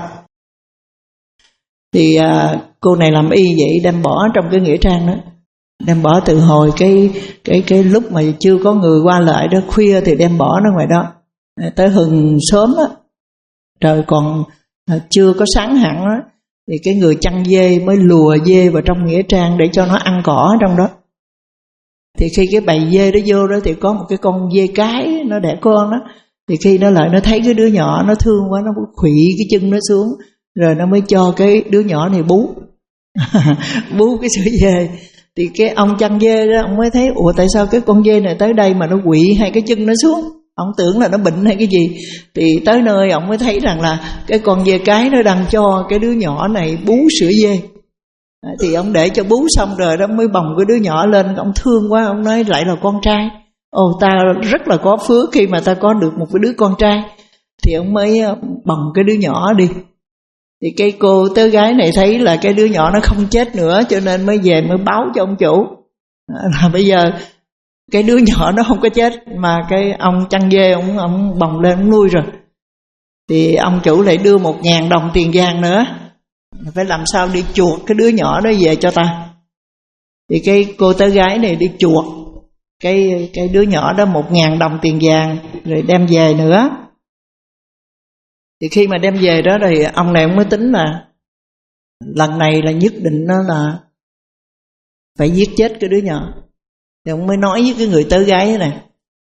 Thì à, cô này làm y vậy, đem bỏ trong cái nghĩa trang đó, đem bỏ từ hồi cái cái cái lúc mà chưa có người qua lại đó, khuya thì đem bỏ nó ngoài đó, tới hừng sớm á, trời còn à, chưa có sáng hẳn á, thì cái người chăn dê mới lùa dê vào trong nghĩa trang để cho nó ăn cỏ trong đó. Thì khi cái bầy dê đó vô đó thì có một cái con dê cái nó đẻ con đó, Thì khi nó lại nó thấy cái đứa nhỏ nó thương quá, nó khuỵu cái chân nó xuống, rồi nó mới cho cái đứa nhỏ này bú bú cái sữa dê. Thì cái ông chăn dê đó, ông mới thấy ủa tại sao cái con dê này tới đây mà nó quỵ hai cái chân nó xuống. Ông tưởng là nó bệnh hay cái gì. Thì tới nơi ông mới thấy rằng là cái con dê cái nó đang cho cái đứa nhỏ này bú sữa dê. Thì ông để cho bú xong rồi đó mới bồng cái đứa nhỏ lên. Ông thương quá, ông nói lại là con trai. Ồ, ta rất là có phước khi mà ta có được một cái đứa con trai. Thì ông mới bồng cái đứa nhỏ đi. Thì cái cô tớ gái này thấy là cái đứa nhỏ nó không chết nữa, cho nên mới về mới báo cho ông chủ là bây giờ cái đứa nhỏ nó không có chết, mà cái ông chăn dê ông, ông bồng lên ông nuôi rồi. Thì ông chủ lại đưa một ngàn đồng tiền vàng nữa, phải làm sao đi chuộc cái đứa nhỏ đó về cho ta. Thì cái cô tớ gái này đi chuộc cái, cái đứa nhỏ đó một ngàn đồng tiền vàng, rồi đem về nữa. Thì khi mà đem về đó thì ông này ông mới tính là lần này là nhất định nó là phải giết chết cái đứa nhỏ. Thì ông mới nói với cái người tớ gái thế này: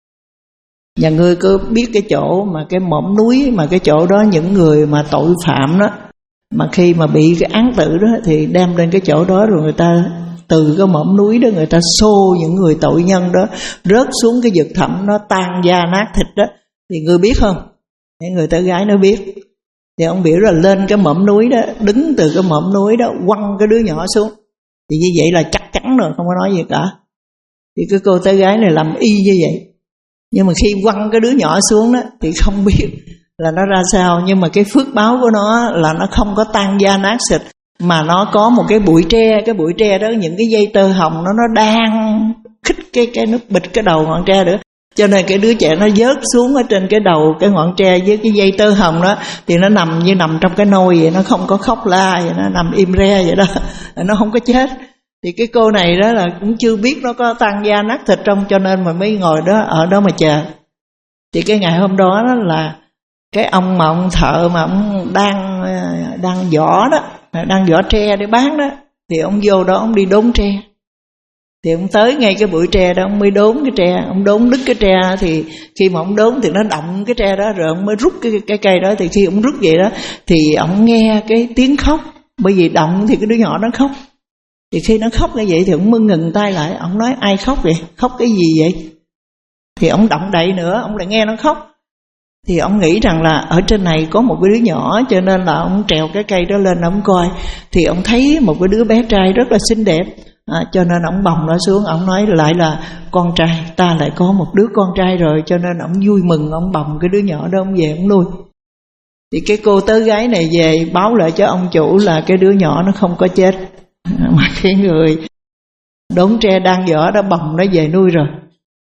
nhà ngươi có biết cái chỗ mà cái mỏm núi, mà cái chỗ đó những người mà tội phạm đó, mà khi mà bị cái án tử đó thì đem lên cái chỗ đó, rồi người ta từ cái mỏm núi đó người ta xô những người tội nhân đó rớt xuống cái vực thẳm, nó tan da nát thịt đó. Thì ngươi biết không? Cái người tớ gái nó biết. Thì ông biểu là lên cái mỏm núi đó, đứng từ cái mỏm núi đó quăng cái đứa nhỏ xuống. Thì như vậy là chắc chắn rồi, không có nói gì cả. Thì cái cô tớ gái này làm y như vậy. Nhưng mà khi quăng cái đứa nhỏ xuống đó thì không biết là nó ra sao. Nhưng mà cái phước báo của nó là nó không có tan da nát thịt, mà nó có một cái bụi tre. Cái bụi tre đó, những cái dây tơ hồng nó nó đang khích cái, cái nó bịch cái đầu ngọn tre nữa. Cho nên cái đứa trẻ nó vớt xuống ở trên cái đầu cái ngọn tre với cái dây tơ hồng đó, thì nó nằm như nằm trong cái nôi vậy, nó không có khóc la vậy, nó nằm im re vậy đó, nó không có chết. Thì cái cô này đó là cũng chưa biết nó có tan da nát thịt trong, cho nên mà mới ngồi đó ở đó mà chờ. Thì cái ngày hôm đó, đó là cái ông mà ông thợ mà ông đang đang vỏ đó, đang vỏ tre để bán đó, thì ông vô đó ông đi đốn tre. Thì ông tới ngay cái bụi tre đó, ông mới đốn cái tre. Ông đốn đứt cái tre, thì khi mà ông đốn thì nó động cái tre đó, rồi ông mới rút cái, cái cây đó. Thì khi ông rút vậy đó thì ông nghe cái tiếng khóc, bởi vì động thì cái đứa nhỏ nó khóc. Thì khi nó khóc như vậy thì ông mới ngừng tay lại. Ông nói ai khóc vậy? Khóc cái gì vậy? Thì ông động đậy nữa, ông lại nghe nó khóc. Thì ông nghĩ rằng là ở trên này có một cái đứa nhỏ, cho nên là ông trèo cái cây đó lên ông coi. Thì ông thấy một cái đứa bé trai rất là xinh đẹp, à, cho nên ông bồng nó xuống. Ông nói lại là con trai, ta lại có một đứa con trai rồi. Cho nên ông vui mừng, ông bồng cái đứa nhỏ đó ông về ông nuôi. Thì cái cô tớ gái này về báo lại cho ông chủ là cái đứa nhỏ nó không có chết, mà cái người đốn tre đang vỏ đã bồng nó về nuôi rồi.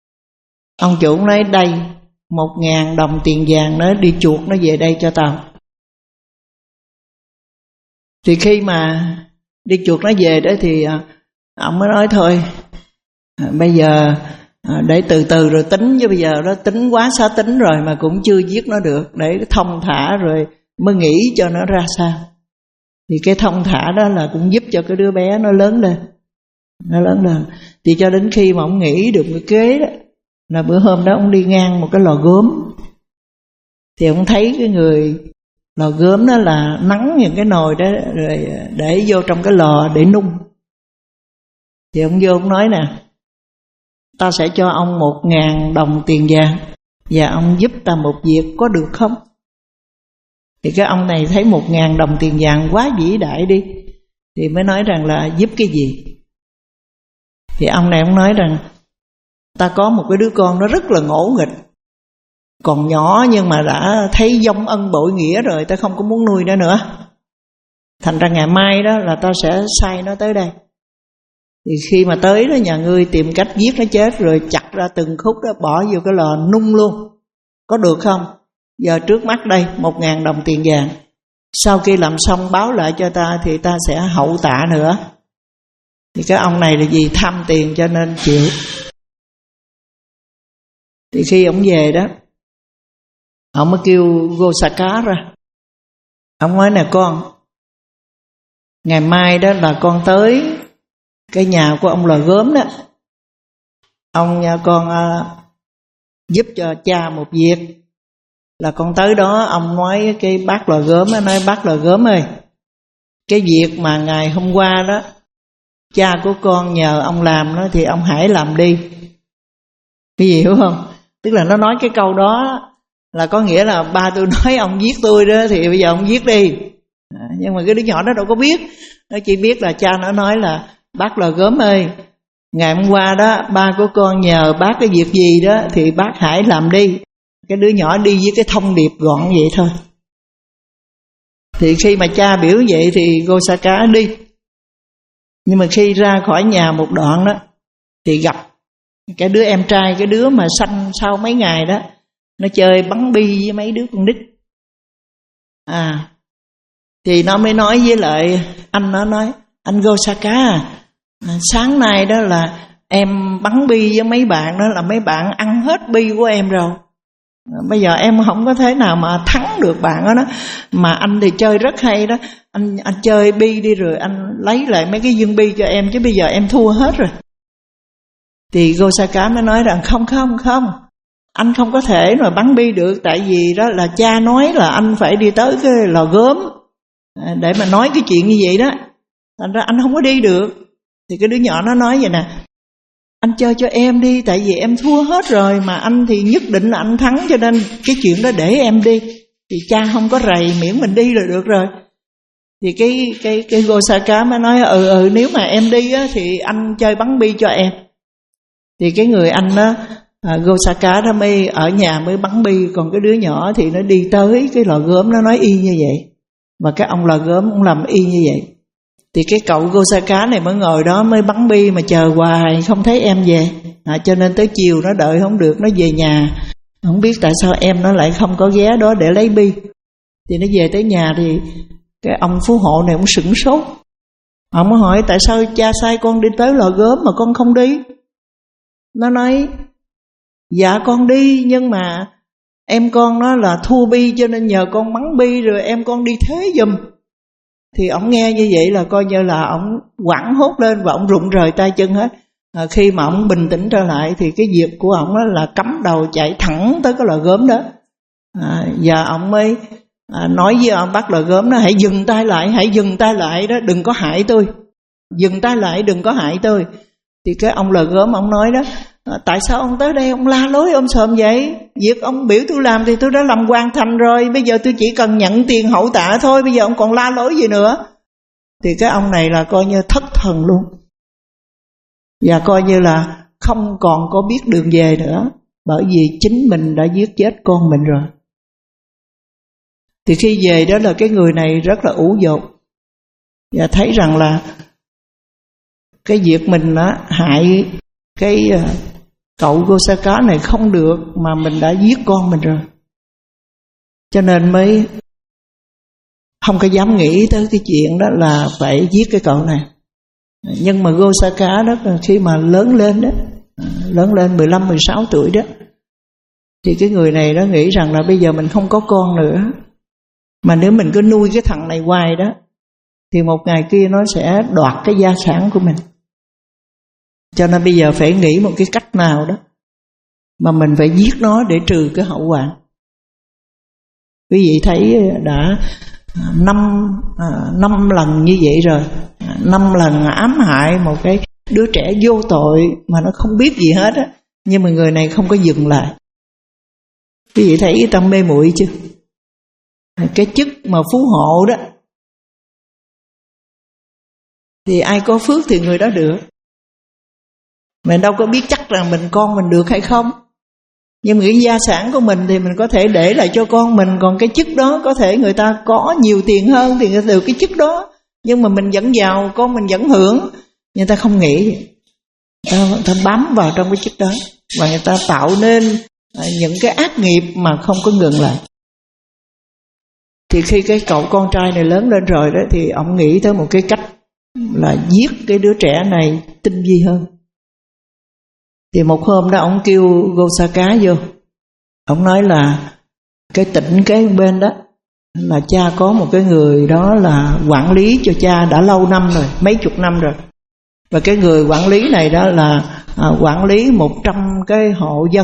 Ông chủ nói đây, một ngàn đồng tiền vàng nó đi chuộc nó về đây cho tao. Thì khi mà đi chuộc nó về đó thì ông mới nói thôi, bây giờ để từ từ rồi tính, chứ bây giờ nó tính quá xá tính rồi mà cũng chưa giết nó được, để thông thả rồi mới nghĩ cho nó ra sao. Thì cái thông thả đó là cũng giúp cho cái đứa bé nó lớn lên. Nó lớn lên. Thì cho đến khi mà ông nghĩ được cái kế đó, là bữa hôm đó ông đi ngang một cái lò gốm. Thì ông thấy cái người lò gốm đó là nắng những cái nồi đó rồi để vô trong cái lò để nung. Thì ông vô ông nói nè, ta sẽ cho ông một ngàn đồng tiền vàng và ông giúp ta một việc có được không? Thì cái ông này thấy một ngàn đồng tiền vàng quá vĩ đại đi, thì mới nói rằng là giúp cái gì? Thì ông này ông nói rằng ta có một cái đứa con nó rất là ngỗ nghịch, còn nhỏ nhưng mà đã thấy dông ân bội nghĩa rồi, ta không có muốn nuôi nó nữa. Thành ra ngày mai đó là ta sẽ sai nó tới đây. Thì khi mà tới đó, nhà ngươi tìm cách giết nó chết, rồi chặt ra từng khúc đó bỏ vô cái lò nung luôn, có được không? Giờ trước mắt đây một ngàn đồng tiền vàng, sau khi làm xong báo lại cho ta thì ta sẽ hậu tạ nữa. Thì cái ông này là vì tham tiền cho nên chịu. Thì khi ông về đó, ông mới kêu Gosaka ra. Ông nói nè con, ngày mai đó là con tới cái nhà của ông lò gốm đó, ông nhà con uh, giúp cho cha một việc. là con tới đó, ông nói cái bác Lò Gốm, nói bác Lò Gốm ơi, cái việc mà ngày hôm qua đó cha của con nhờ ông làm đó thì ông hãy làm đi. Cái gì hiểu không? Tức là nó nói cái câu đó là có nghĩa là ba tôi nói ông giết tôi đó thì bây giờ ông giết đi. À, nhưng mà cái đứa nhỏ đó đâu có biết, nó chỉ biết là cha nó nói là bác Lò Gốm ơi, ngày hôm qua đó ba của con nhờ bác cái việc gì đó thì bác hãy làm đi. Cái đứa nhỏ đi với cái thông điệp gọn vậy thôi. Thì khi mà cha biểu vậy thì Gosaka đi. Nhưng mà khi ra khỏi nhà một đoạn đó thì gặp cái đứa em trai, cái đứa mà sanh sau mấy ngày đó, nó chơi bắn bi với mấy đứa con nít. À, thì nó mới nói với lại anh, nó nói anh Gosaka à, sáng nay đó là em bắn bi với mấy bạn đó, là mấy bạn ăn hết bi của em rồi. Bây giờ em không có thể nào mà thắng được bạn đó, đó. Mà anh thì chơi rất hay đó, anh anh chơi bi đi rồi anh lấy lại mấy cái viên bi cho em, chứ bây giờ em thua hết rồi. Thì Gosaka mới nói rằng không không không, anh không có thể mà bắn bi được, tại vì đó là cha nói là anh phải đi tới cái Lò Gốm để mà nói cái chuyện như vậy đó, thành ra anh không có đi được. Thì cái đứa nhỏ nó nói vậy nè, anh chơi cho em đi, tại vì em thua hết rồi, mà anh thì nhất định là anh thắng, cho nên cái chuyện đó để em đi. Thì cha không có rầy, miễn mình đi là được rồi. Thì cái cái cái Gosaka mới nói ừ ừ nếu mà em đi á, thì anh chơi bắn bi cho em. Thì cái người anh đó, à, Gosaka đó mới ở nhà mới bắn bi, còn cái đứa nhỏ thì nó đi tới cái Lò Gốm, nó nói y như vậy. Và cái ông Lò Gốm cũng làm y như vậy. Thì cái cậu Gosaka này mới ngồi đó mới bắn bi mà chờ hoài không thấy em về. À, cho nên tới chiều nó đợi không được, nó về nhà. Không biết tại sao em nó lại không có ghé đó để lấy bi. Thì nó về tới nhà thì cái ông phú hộ này cũng sửng sốt. Ông mới hỏi tại sao cha sai con đi tới Lò Gốm mà con không đi. Nó nói dạ con đi, nhưng mà em con nó là thua bi cho nên nhờ con bắn bi rồi em con đi thế giùm. Thì ông nghe như vậy là coi như là ông quẳng hốt lên và ông rụng rời tay chân hết. À, khi mà ông bình tĩnh trở lại thì cái việc của ông là cắm đầu chạy thẳng tới cái Lò Gốm đó. À, và ông mới à, nói với ông bác Lò Gốm đó, hãy dừng tay lại, hãy dừng tay lại đó, đừng có hại tôi. Dừng tay lại, đừng có hại tôi. Thì cái ông Lò Gốm ông nói đó, à, tại sao ông tới đây ông la lối ông sờm vậy? Việc ông biểu tôi làm thì tôi đã làm hoàn thành rồi, bây giờ tôi chỉ cần nhận tiền hậu tạ thôi, bây giờ ông còn la lối gì nữa. Thì cái ông này là coi như thất thần luôn, và coi như là không còn có biết đường về nữa, bởi vì chính mình đã giết chết con mình rồi. Thì khi về đó là cái người này rất là ủ dột, và thấy rằng là cái việc mình đã hại cái cậu Gosaka này không được, mà mình đã giết con mình rồi, cho nên mới không có dám nghĩ tới cái chuyện đó là phải giết cái cậu này. Nhưng mà Gosaka đó khi mà lớn lên đó, lớn lên mười lăm mười sáu tuổi đó, thì cái người này nó nghĩ rằng là bây giờ mình không có con nữa, mà nếu mình cứ nuôi cái thằng này hoài đó thì một ngày kia nó sẽ đoạt cái gia sản của mình. Cho nên bây giờ phải nghĩ một cái cách nào đó mà mình phải giết nó để trừ cái hậu quả. Quý vị thấy đã năm năm lần như vậy rồi, năm lần ám hại một cái đứa trẻ vô tội mà nó không biết gì hết á, nhưng mà người này không có dừng lại. Quý vị thấy tâm mê muội chưa? Cái chức mà phú hộ đó thì ai có phước thì người đó được. Mình đâu có biết chắc rằng mình con mình được hay không. Nhưng mà cái gia sản của mình thì mình có thể để lại cho con mình, còn cái chức đó có thể người ta có nhiều tiền hơn thì người ta được cái chức đó, nhưng mà mình vẫn giàu, con mình vẫn hưởng. Người ta không nghĩ, người ta, người ta bám vào trong cái chức đó, và người ta tạo nên những cái ác nghiệp mà không có ngừng lại. Thì khi cái cậu con trai này lớn lên rồi đó, thì ông nghĩ tới một cái cách là giết cái đứa trẻ này tinh vi hơn. Thì một hôm đó ông kêu Gosaka vô, ông nói là cái tỉnh cái bên đó là cha có một cái người đó là quản lý cho cha đã lâu năm rồi, mấy chục năm rồi. Và cái người quản lý này đó là à, quản lý một trăm cái hộ dân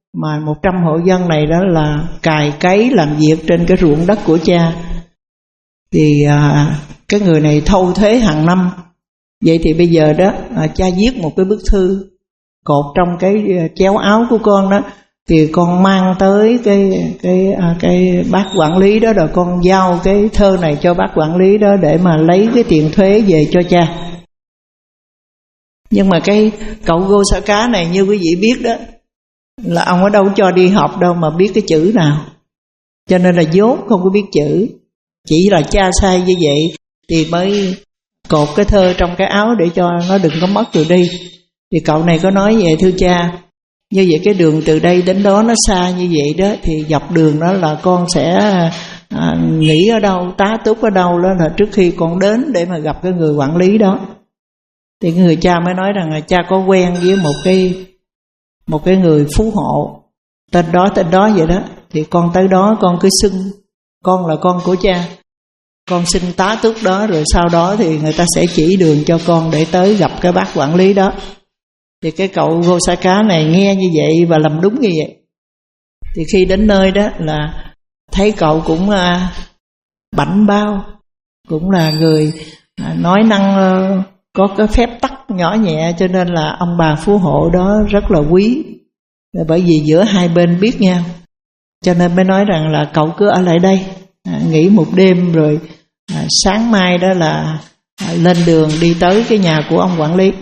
mà một trăm hộ dân này đó là cày cấy làm việc trên cái ruộng đất của cha. Thì à, cái người này thâu thuế hàng năm. Vậy thì bây giờ đó à, cha viết một cái bức thư cột trong cái chéo áo của con đó, thì con mang tới cái cái à, cái bác quản lý đó, rồi con giao cái thơ này cho bác quản lý đó để mà lấy cái tiền thuế về cho cha. Nhưng mà cái cậu Gosaka này như quý vị biết đó, là ông ở đâu cho đi học đâu mà biết cái chữ nào, cho nên là dốt không có biết chữ. Chỉ là cha sai như vậy thì mới cột cái thơ trong cái áo để cho nó đừng có mất rồi đi. Thì cậu này có nói vậy: thưa cha, như vậy cái đường từ đây đến đó nó xa như vậy đó, thì dọc đường đó là con sẽ à, nghỉ ở đâu, tá túc ở đâu đó là trước khi con đến để mà gặp cái người quản lý đó. Thì người cha mới nói rằng là cha có quen với một cái một cái người phú hộ, tên đó tên đó vậy đó, thì con tới đó con cứ xưng con là con của cha, con xin tá túc đó, rồi sau đó thì người ta sẽ chỉ đường cho con để tới gặp cái bác quản lý đó. Thì cái cậu Gosaka này nghe như vậy và làm đúng như vậy. Thì khi đến nơi đó là thấy cậu cũng à, bảnh bao, cũng là người à, nói năng à, có cái phép tắc nhỏ nhẹ, cho nên là ông bà phú hộ đó rất là quý. Bởi vì giữa hai bên biết nhau, cho nên mới nói rằng là cậu cứ ở lại đây à, nghỉ một đêm, rồi à, sáng mai đó là à, lên đường đi tới cái nhà của ông quản lý.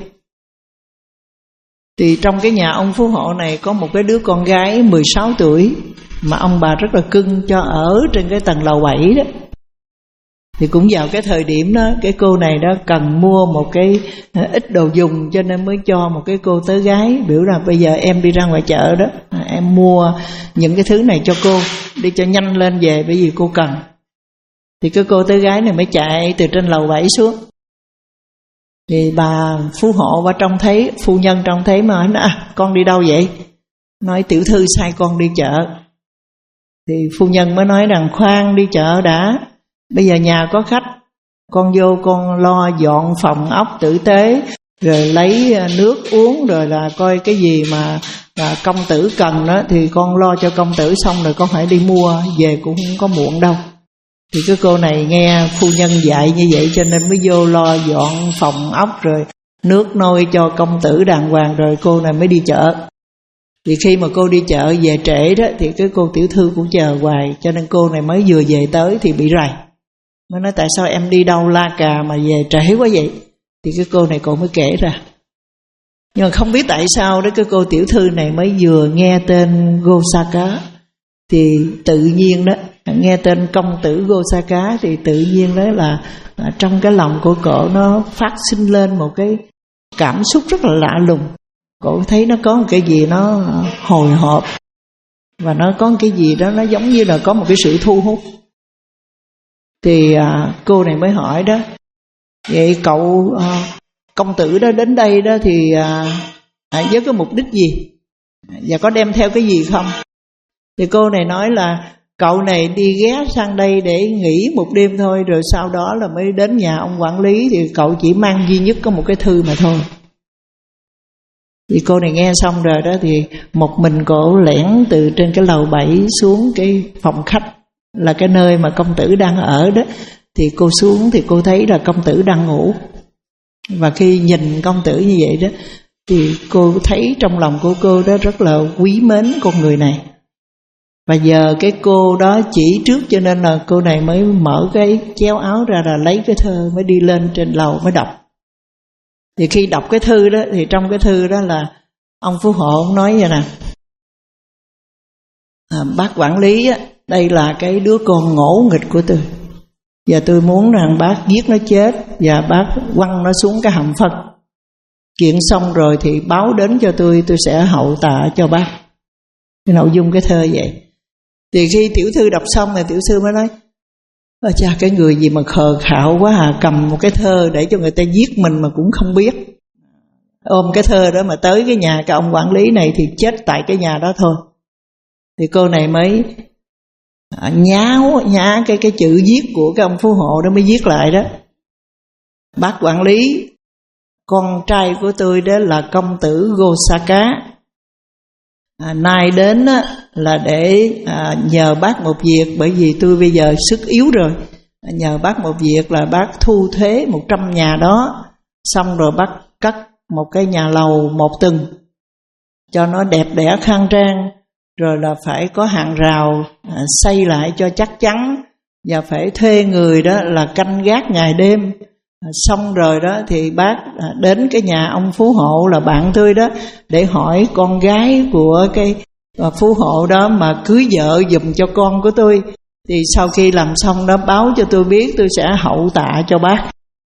Thì trong cái nhà ông phú hộ này có một cái đứa con gái mười sáu tuổi mà ông bà rất là cưng cho ở trên cái tầng lầu bảy đó. Thì cũng vào cái thời điểm đó, cái cô này đó cần mua một cái ít đồ dùng, cho nên mới cho một cái cô tớ gái, biểu là bây giờ em đi ra ngoài chợ đó, em mua những cái thứ này cho cô, đi cho nhanh lên về bởi vì cô cần. Thì cái cô tớ gái này mới chạy từ trên lầu bảy xuống. Thì bà phú hộ bà trông thấy, phu nhân trông thấy mà nói: à, con đi đâu vậy? Nói tiểu thư sai con đi chợ. Thì phu nhân mới nói rằng khoan, đi chợ đã, bây giờ nhà có khách, con vô con lo dọn phòng ốc tử tế, rồi lấy nước uống, rồi là coi cái gì mà là công tử cần đó thì con lo cho công tử, xong rồi con phải đi mua về cũng không có muộn đâu. Thì cái cô này nghe phu nhân dạy như vậy cho nên mới vô lo dọn phòng ốc, rồi nước nôi cho công tử đàng hoàng, rồi cô này mới đi chợ. Thì khi mà cô đi chợ về trễ đó thì cái cô tiểu thư cũng chờ hoài, cho nên cô này mới vừa về tới thì bị rầy. Mới nói tại sao em đi đâu la cà mà về trễ quá vậy? Thì cái cô này cô mới kể ra. Nhưng mà không biết tại sao đó, cái cô tiểu thư này mới vừa nghe tên Gosaka thì tự nhiên đó, nghe tên công tử Gosaka thì tự nhiên đó là, là trong cái lòng của cổ nó phát sinh lên một cái cảm xúc rất là lạ lùng. Cổ thấy nó có một cái gì nó hồi hộp, và nó có một cái gì đó nó giống như là có một cái sự thu hút. Thì à, cô này mới hỏi đó: vậy cậu à, công tử đó đến đây đó thì à, à, với cái mục đích gì? Và có đem theo cái gì không? Thì cô này nói là cậu này đi ghé sang đây để nghỉ một đêm thôi, rồi sau đó là mới đến nhà ông quản lý, thì cậu chỉ mang duy nhất có một cái thư mà thôi. Thì cô này nghe xong rồi đó thì một mình cổ lẻn từ trên cái lầu bảy xuống cái phòng khách, là cái nơi mà công tử đang ở đó. Thì cô xuống thì cô thấy là công tử đang ngủ. Và khi nhìn công tử như vậy đó thì cô thấy trong lòng của cô đó rất là quý mến con người này. Và giờ cái cô đó chỉ trước, cho nên là cô này mới mở cái chéo áo ra là lấy cái thơ, mới đi lên trên lầu mới đọc. Thì khi đọc cái thư đó thì trong cái thư đó là ông phú hộ ông nói vậy nè: à, bác quản lý á, đây là cái đứa con ngỗ nghịch của tôi, và tôi muốn rằng bác giết nó chết và bác quăng nó xuống cái hầm phân. Chuyện xong rồi thì báo đến cho tôi, tôi sẽ hậu tạ cho bác. Cái nội dung cái thơ vậy. Thì khi tiểu thư đọc xong thì tiểu sư mới nói: ơ cha, cái người gì mà khờ khạo quá à, cầm một cái thơ để cho người ta giết mình mà cũng không biết. Ôm cái thơ đó mà tới cái nhà cái ông quản lý này thì chết tại cái nhà đó thôi. Thì cô này mới nháo nhá cái cái chữ viết của cái ông phú hộ đó mới viết lại đó: bác quản lý, con trai của tôi đó là công tử Gosaka. à, nay đến á, là để à, nhờ bác một việc, bởi vì tôi bây giờ sức yếu rồi. à, Nhờ bác một việc là bác thu thuế một trăm nhà đó, xong rồi bác cắt một cái nhà lầu một tầng cho nó đẹp đẽ khang trang, rồi là phải có hàng rào à, xây lại cho chắc chắn, và phải thuê người đó là canh gác ngày đêm. à, Xong rồi đó thì bác à, đến cái nhà ông phú hộ là bạn tôi đó, để hỏi con gái của cái à, phú hộ đó mà cưới vợ giùm cho con của tôi. Thì sau khi làm xong đó báo cho tôi biết, tôi sẽ hậu tạ cho bác.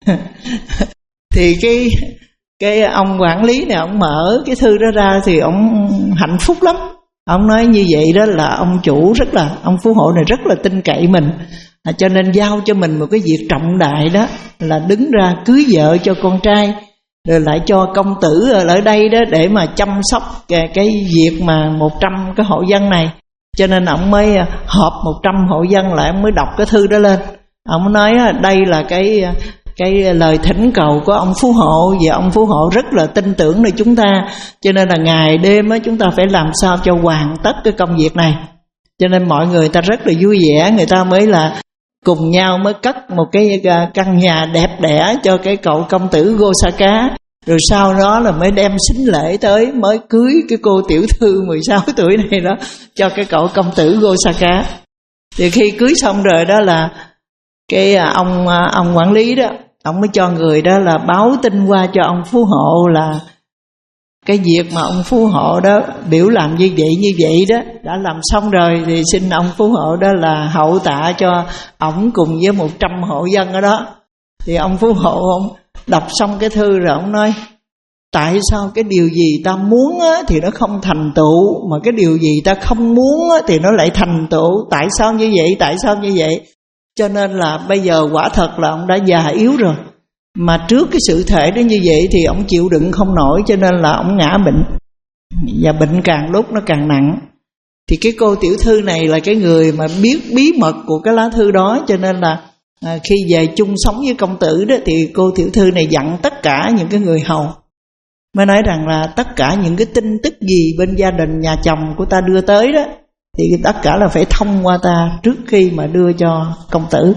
Thì cái cái ông quản lý này, ông mở cái thư đó ra thì ông hạnh phúc lắm. Ông nói như vậy đó là ông chủ rất là, ông phú hộ này rất là tin cậy mình, à, cho nên giao cho mình một cái việc trọng đại đó là đứng ra cưới vợ cho con trai, rồi lại cho công tử ở đây đó để mà chăm sóc cái, cái việc mà một trăm cái hộ dân này. Cho nên ông mới họp một trăm hộ dân lại, ông mới đọc cái thư đó lên. Ông nói đây là cái cái lời thỉnh cầu của ông phú hộ, và ông phú hộ rất là tin tưởng nơi chúng ta, cho nên là ngày đêm á, chúng ta phải làm sao cho hoàn tất cái công việc này. Cho nên mọi người ta rất là vui vẻ, người ta mới là cùng nhau mới cất một cái căn nhà đẹp đẽ cho cái cậu công tử Gosaka. Rồi sau đó là mới đem sính lễ tới, mới cưới cái cô tiểu thư mười sáu tuổi này đó cho cái cậu công tử Gosaka. Thì khi cưới xong rồi đó là cái ông ông quản lý đó, ông mới cho người đó là báo tin qua cho ông phú hộ là cái việc mà ông phú hộ đó biểu làm như vậy như vậy đó đã làm xong rồi, thì xin ông phú hộ đó là hậu tạ cho ổng cùng với một trăm hộ dân ở đó. Thì ông phú hộ ông đọc xong cái thư rồi ông nói: tại sao cái điều gì ta muốn á, thì nó không thành tựu, mà cái điều gì ta không muốn á, thì nó lại thành tựu? Tại sao như vậy? Tại sao như vậy? Cho nên là bây giờ quả thật là ông đã già yếu rồi, mà trước cái sự thể đó như vậy thì ông chịu đựng không nổi, cho nên là ông ngã bệnh, và bệnh càng lúc nó càng nặng. Thì cái cô tiểu thư này là cái người mà biết bí mật của cái lá thư đó, cho nên là à, khi về chung sống với công tử đó thì cô tiểu thư này dặn tất cả những cái người hầu, mới nói rằng là tất cả những cái tin tức gì bên gia đình nhà chồng của ta đưa tới đó thì tất cả là phải thông qua ta trước khi mà đưa cho công tử.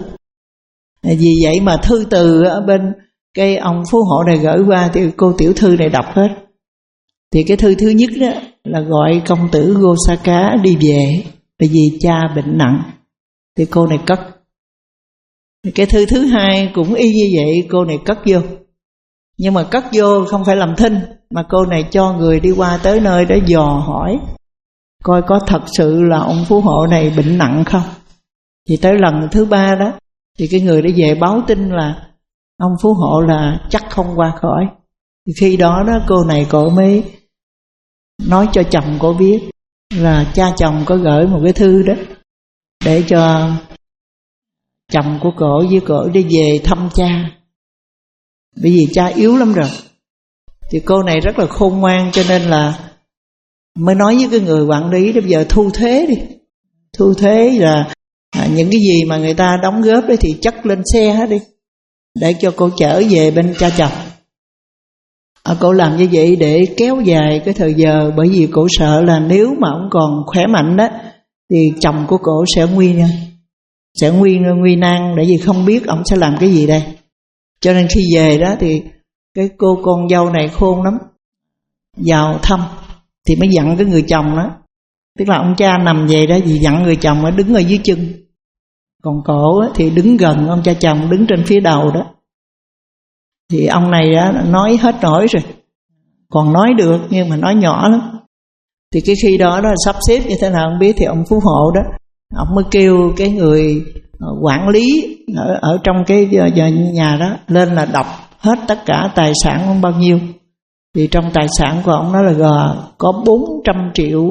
Vì vậy mà thư từ ở bên cái ông phú hộ này gửi qua thì cô tiểu thư này đọc hết. Thì cái thư thứ nhất đó là gọi công tử Gosaka đi về, bởi vì cha bệnh nặng, thì cô này cất. Cái thư thứ hai cũng y như vậy, cô này cất vô. Nhưng mà cất vô không phải làm thinh, mà cô này cho người đi qua tới nơi để dò hỏi coi có thật sự là ông phú hộ này bệnh nặng không. Thì tới lần thứ ba đó thì cái người đã về báo tin là ông phú hộ là chắc không qua khỏi. Thì khi đó đó cô này cô mới nói cho chồng cô biết là cha chồng có gửi một cái thư đó để cho chồng của cổ với cổ đi về thăm cha, bởi vì cha yếu lắm rồi. Thì cô này rất là khôn ngoan, cho nên là mới nói với cái người quản lý đó: bây giờ thu thuế đi, thu thuế là à, những cái gì mà người ta đóng góp đấy thì chất lên xe hết đi, để cho cô chở về bên cha chồng. à, Cô làm như vậy để kéo dài cái thời giờ, bởi vì cô sợ là nếu mà ông còn khỏe mạnh đó thì chồng của cô sẽ nguy sẽ nguy nguy nan, để vì không biết ông sẽ làm cái gì đây. Cho nên khi về đó thì cái cô con dâu này khôn lắm, vào thăm thì mới dặn cái người chồng đó, tức là ông cha nằm về đó, vì dặn người chồng ở đứng ở dưới chân, còn cổ thì đứng gần ông cha chồng, đứng trên phía đầu đó. Thì ông này đó nói hết nổi rồi, còn nói được nhưng mà nói nhỏ lắm. Thì cái khi đó đó sắp xếp như thế nào không biết, thì ông phú hộ đó ông mới kêu cái người quản lý ở, ở trong cái nhà đó lên là đọc hết tất cả tài sản ông bao nhiêu. Thì trong tài sản của ông đó là gồm có bốn trăm triệu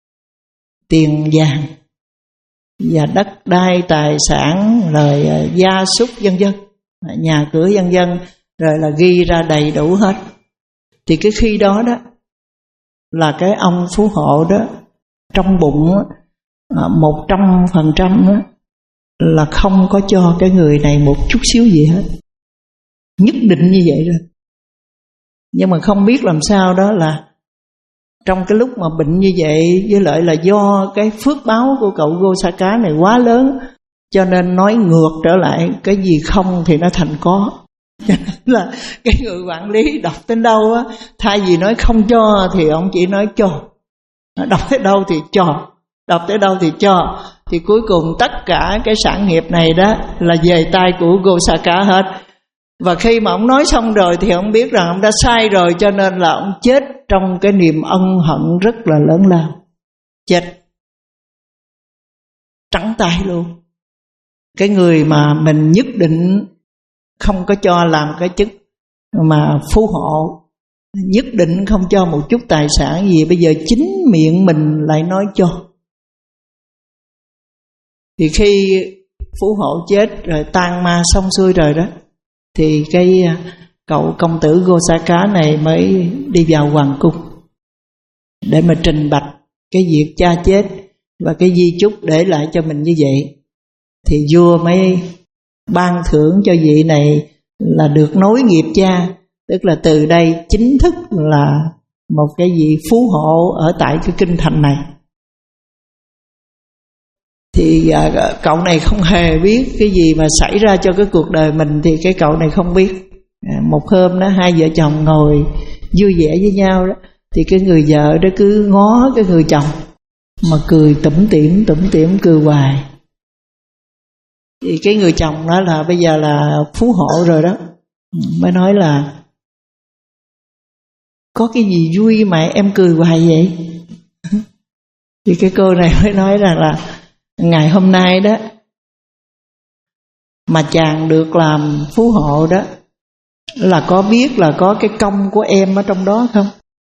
tiền vàng và đất đai, tài sản, rồi gia súc vân vân, nhà cửa vân vân, rồi là ghi ra đầy đủ hết. Thì cái khi đó đó là cái ông phú hộ đó trong bụng một trăm phần trăm là không có cho cái người này một chút xíu gì hết, nhất định như vậy rồi. Nhưng mà không biết làm sao đó là trong cái lúc mà bệnh như vậy, với lại là do cái phước báo của cậu Gosaka này quá lớn, cho nên nói ngược trở lại, cái gì không thì nó thành có. Cho nên là cái người quản lý đọc đến đâu á, thay vì nói không cho thì ông chỉ nói cho, đọc tới đâu thì cho, đọc tới đâu thì cho. Thì cuối cùng tất cả cái sản nghiệp này đó là về tay của Gosaka hết. Và khi mà ông nói xong rồi thì ông biết rằng ông đã sai rồi, cho nên là ông chết trong cái niềm ân hận rất là lớn lao. Chết trắng tay luôn. Cái người mà mình nhất định không có cho làm cái chức mà phú hộ, nhất định không cho một chút tài sản gì, bây giờ chính miệng mình lại nói cho. Thì khi phú hộ chết rồi, tan ma xong xuôi rồi đó, thì cái cậu công tử Gosaka này mới đi vào hoàng cung để mà trình bạch cái việc cha chết và cái di chúc để lại cho mình như vậy. Thì vua mới ban thưởng cho vị này là được nối nghiệp cha, tức là từ đây chính thức là một cái vị phú hộ ở tại cái kinh thành này. Thì à, cậu này không hề biết cái gì mà xảy ra cho cái cuộc đời mình, thì cái cậu này không biết. À, một hôm đó hai vợ chồng ngồi vui vẻ với nhau đó, thì cái người vợ đó cứ ngó cái người chồng mà cười tủm tỉm tủm tỉm cười hoài. Thì cái người chồng đó là bây giờ là phú hộ rồi đó, mới nói là có cái gì vui mà em cười hoài vậy? Thì cái cô này mới nói rằng là, là ngày hôm nay đó mà chàng được làm phú hộ đó, là có biết là có cái công của em ở trong đó không?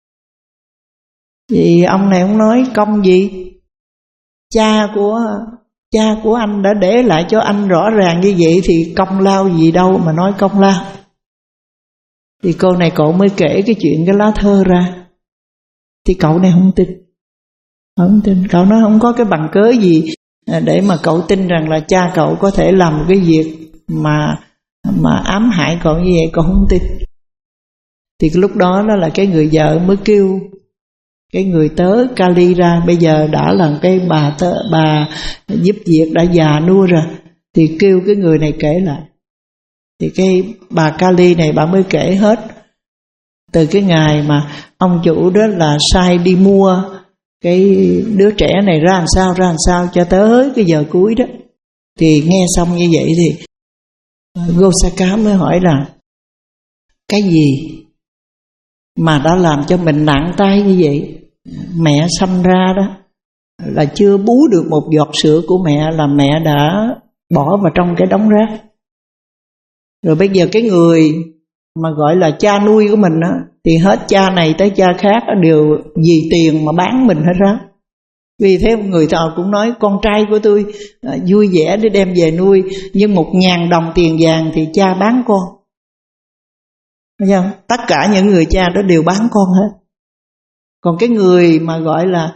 Thì ông này ông nói công gì? Cha của cha của anh đã để lại cho anh rõ ràng như vậy, thì công lao gì đâu mà nói công lao. Thì cô này cậu mới kể cái chuyện cái lá thơ ra. Thì cậu này không tin. Không tin, cậu nói không có cái bằng cớ gì để mà cậu tin rằng là cha cậu có thể làm một cái việc mà mà ám hại cậu như vậy, cậu không tin. Thì cái lúc đó đó là cái người vợ mới kêu cái người tớ Kali ra, bây giờ đã là cái bà tớ, bà giúp việc đã già nua rồi, thì kêu cái người này kể lại. Thì cái bà Kali này bà mới kể hết từ cái ngày mà ông chủ đó là sai đi mua cái đứa trẻ này ra làm sao ra làm sao cho tới cái giờ cuối đó. Thì nghe xong như vậy thì Gosaka mới hỏi là cái gì mà đã làm cho mình nặng tay như vậy? Mẹ sanh ra đó là chưa bú được một giọt sữa của mẹ là mẹ đã bỏ vào trong cái đống rác. Rồi bây giờ cái người mà gọi là cha nuôi của mình á, thì hết cha này tới cha khác đều vì tiền mà bán mình hết ra. Vì thế người ta cũng nói con trai của tôi à, vui vẻ để đem về nuôi, nhưng một ngàn đồng tiền vàng thì cha bán con. Thấy không? Tất cả những người cha đó đều bán con hết. Còn cái người mà gọi là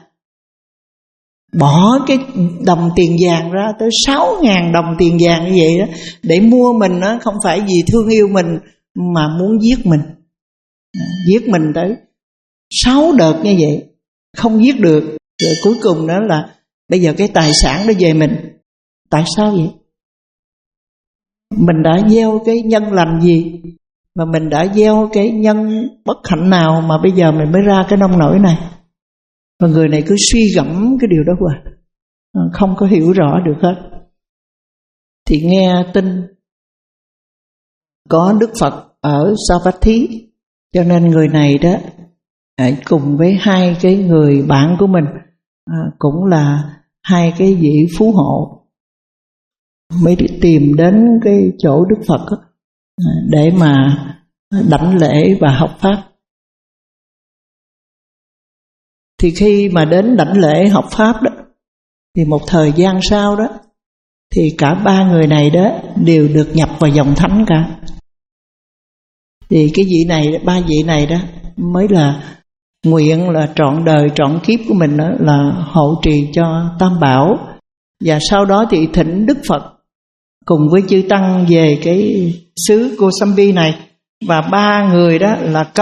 bỏ cái đồng tiền vàng ra tới sáu ngàn đồng tiền vàng như vậy đó để mua mình đó, không phải vì thương yêu mình mà muốn giết mình. Giết mình tới sáu đợt như vậy, không giết được. Rồi cuối cùng đó là bây giờ cái tài sản đó về mình. Tại sao vậy? Mình đã gieo cái nhân lành gì mà mình đã gieo cái nhân bất hạnh nào mà bây giờ mình mới ra cái nông nổi này? Và người này cứ suy gẫm cái điều đó hoài, không có hiểu rõ được hết. Thì nghe tin có Đức Phật ở Savatthi, cho nên người này đó cùng với hai cái người bạn của mình cũng là hai cái vị phú hộ mới tìm đến cái chỗ Đức Phật để mà đảnh lễ và học pháp. Thì khi mà đến đảnh lễ học pháp đó, thì một thời gian sau đó thì cả ba người này đó đều được nhập vào dòng thánh cả. Thì cái vị này, ba vị này đó mới là nguyện là trọn đời trọn kiếp của mình đó là hộ trì cho Tam Bảo. Và sau đó thì thỉnh Đức Phật cùng với chư tăng về cái xứ Kosambi này, và ba người đó là cất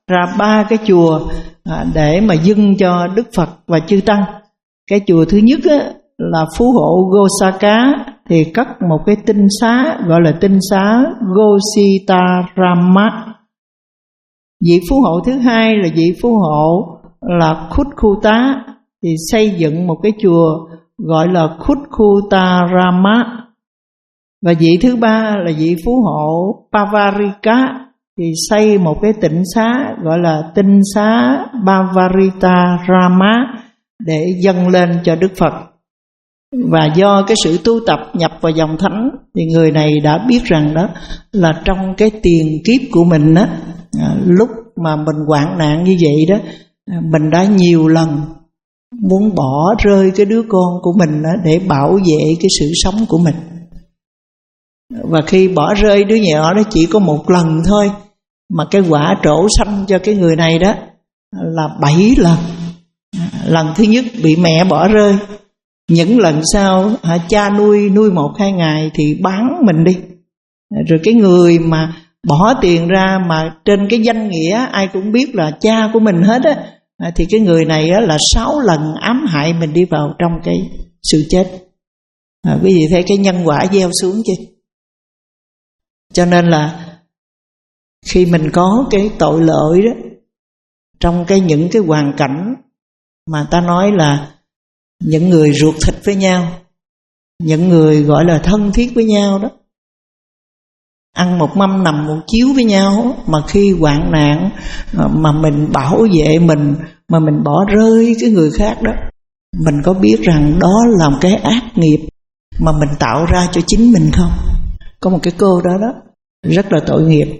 ra ba cái chùa để mà dâng cho Đức Phật và chư tăng. Cái chùa thứ nhất á, là phú hộ Gosaka thì cất một cái tinh xá gọi là tinh xá Gositarama. Vị phú hộ thứ hai là vị phú hộ là Khutkhuta thì xây dựng một cái chùa gọi là Khutkhutarama. Và vị thứ ba là vị phú hộ Pavarika thì xây một cái tịnh xá gọi là tinh xá Pavaritarama để dâng lên cho Đức Phật. Và do cái sự tu tập nhập vào dòng thánh thì người này đã biết rằng đó là trong cái tiền kiếp của mình đó, lúc mà mình hoạn nạn như vậy đó, mình đã nhiều lần muốn bỏ rơi cái đứa con của mình đó để bảo vệ cái sự sống của mình. Và khi bỏ rơi đứa nhỏ đó chỉ có một lần thôi, mà cái quả trổ sanh cho cái người này đó là bảy lần. Lần thứ nhất bị mẹ bỏ rơi, những lần sau cha nuôi nuôi một hai ngày thì bán mình đi. Rồi cái người mà bỏ tiền ra mà trên cái danh nghĩa ai cũng biết là cha của mình hết á, thì cái người này á là sáu lần ám hại mình đi vào trong cái sự chết. À, quý vị thấy cái nhân quả gieo xuống chưa? Cho nên là khi mình có cái tội lỗi đó, trong cái những cái hoàn cảnh mà ta nói là những người ruột thịt với nhau, những người gọi là thân thiết với nhau đó, ăn một mâm nằm một chiếu với nhau, mà khi hoạn nạn mà mình bảo vệ mình mà mình bỏ rơi cái người khác đó, mình có biết rằng đó là một cái ác nghiệp mà mình tạo ra cho chính mình không? Có một cái cô đó đó rất là tội nghiệp.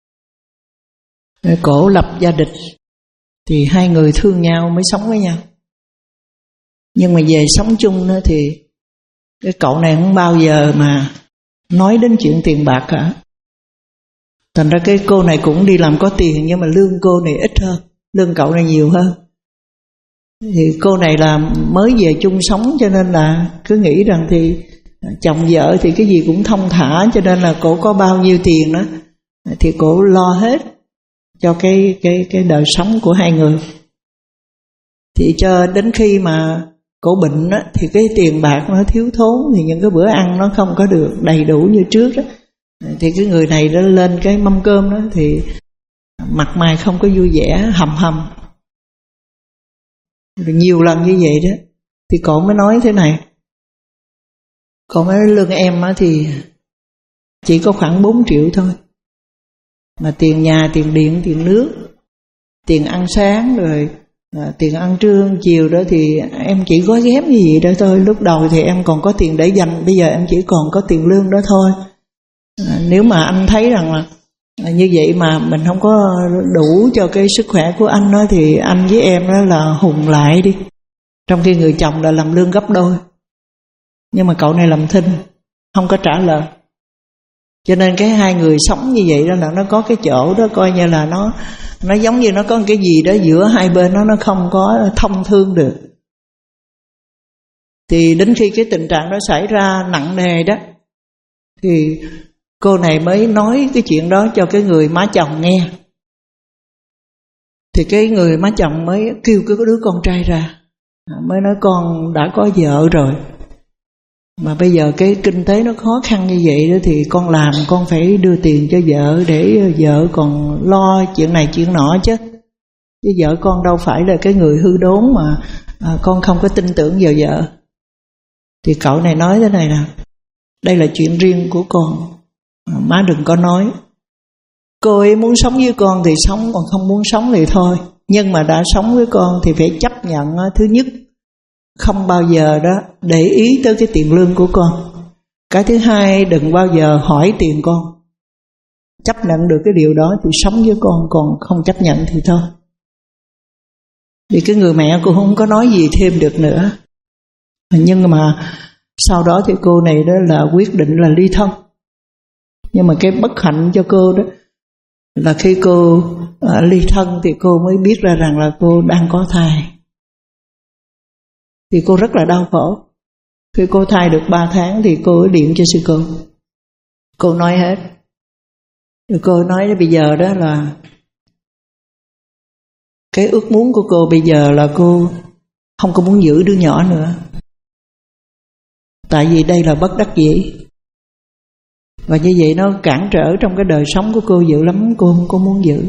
Cổ lập gia đình thì hai người thương nhau mới sống với nhau. Nhưng mà về sống chung đó thì cái cậu này không bao giờ mà nói đến chuyện tiền bạc cả. Thành ra cái cô này cũng đi làm có tiền, nhưng mà lương cô này ít hơn, lương cậu này nhiều hơn. Thì cô này là mới về chung sống, cho nên là cứ nghĩ rằng thì chồng vợ thì cái gì cũng thông thả, cho nên là cổ có bao nhiêu tiền đó thì cổ lo hết cho cái cái cái đời sống của hai người. Thì cho đến khi mà cổ bệnh đó, thì cái tiền bạc nó thiếu thốn, thì những cái bữa ăn nó không có được đầy đủ như trước đó. Thì cái người này đó lên cái mâm cơm đó thì mặt mày không có vui vẻ, hầm hầm. Rồi nhiều lần như vậy đó thì cổ mới nói thế này. Cổ mới nói lương em á thì chỉ có khoảng bốn triệu thôi, mà tiền nhà, tiền điện, tiền nước, tiền ăn sáng rồi à, tiền ăn trưa, chiều đó thì em chỉ gói ghém như vậy đó thôi. Lúc đầu thì em còn có tiền để dành, bây giờ em chỉ còn có tiền lương đó thôi. À, nếu mà anh thấy rằng là à, như vậy mà mình không có đủ cho cái sức khỏe của anh đó, thì anh với em đó là hùng lại đi. Trong khi người chồng là làm lương gấp đôi, nhưng mà cậu này làm thinh, không có trả lời. Cho nên cái hai người sống như vậy đó là nó có cái chỗ đó coi như là nó nó giống như nó có cái gì đó giữa hai bên nó nó không có thông thương được. Thì đến khi cái tình trạng đó xảy ra nặng nề đó, thì cô này mới nói cái chuyện đó cho cái người má chồng nghe. Thì cái người má chồng mới kêu cái đứa con trai ra, mới nói con đã có vợ rồi, mà bây giờ cái kinh tế nó khó khăn như vậy đó, thì con làm con phải đưa tiền cho vợ để vợ còn lo chuyện này chuyện nọ chứ. Chứ vợ con đâu phải là cái người hư đốn mà à, con không có tin tưởng vào vợ. Thì cậu này nói thế này nè, đây là chuyện riêng của con, à, má đừng có nói. Cô ấy muốn sống với con thì sống, còn không muốn sống thì thôi. Nhưng mà đã sống với con thì phải chấp nhận thứ nhất, không bao giờ đó để ý tới cái tiền lương của con. Cái thứ hai, đừng bao giờ hỏi tiền con. Chấp nhận được cái điều đó thì sống với con, còn không chấp nhận thì thôi. Vì cái người mẹ cô không có nói gì thêm được nữa. Nhưng mà sau đó thì cô này đó là quyết định là ly thân. Nhưng mà cái bất hạnh cho cô đó là khi cô à, ly thân thì cô mới biết ra rằng là cô đang có thai. Thì cô rất là đau khổ. Khi cô thai được ba tháng thì cô ấy điện cho sư cô. Cô nói hết. Rồi cô nói bây giờ đó là Cái ước muốn của cô bây giờ là cô không có muốn giữ đứa nhỏ nữa. Tại vì đây là bất đắc dĩ. Và như vậy nó cản trở trong cái đời sống của cô dữ lắm, cô không có muốn giữ.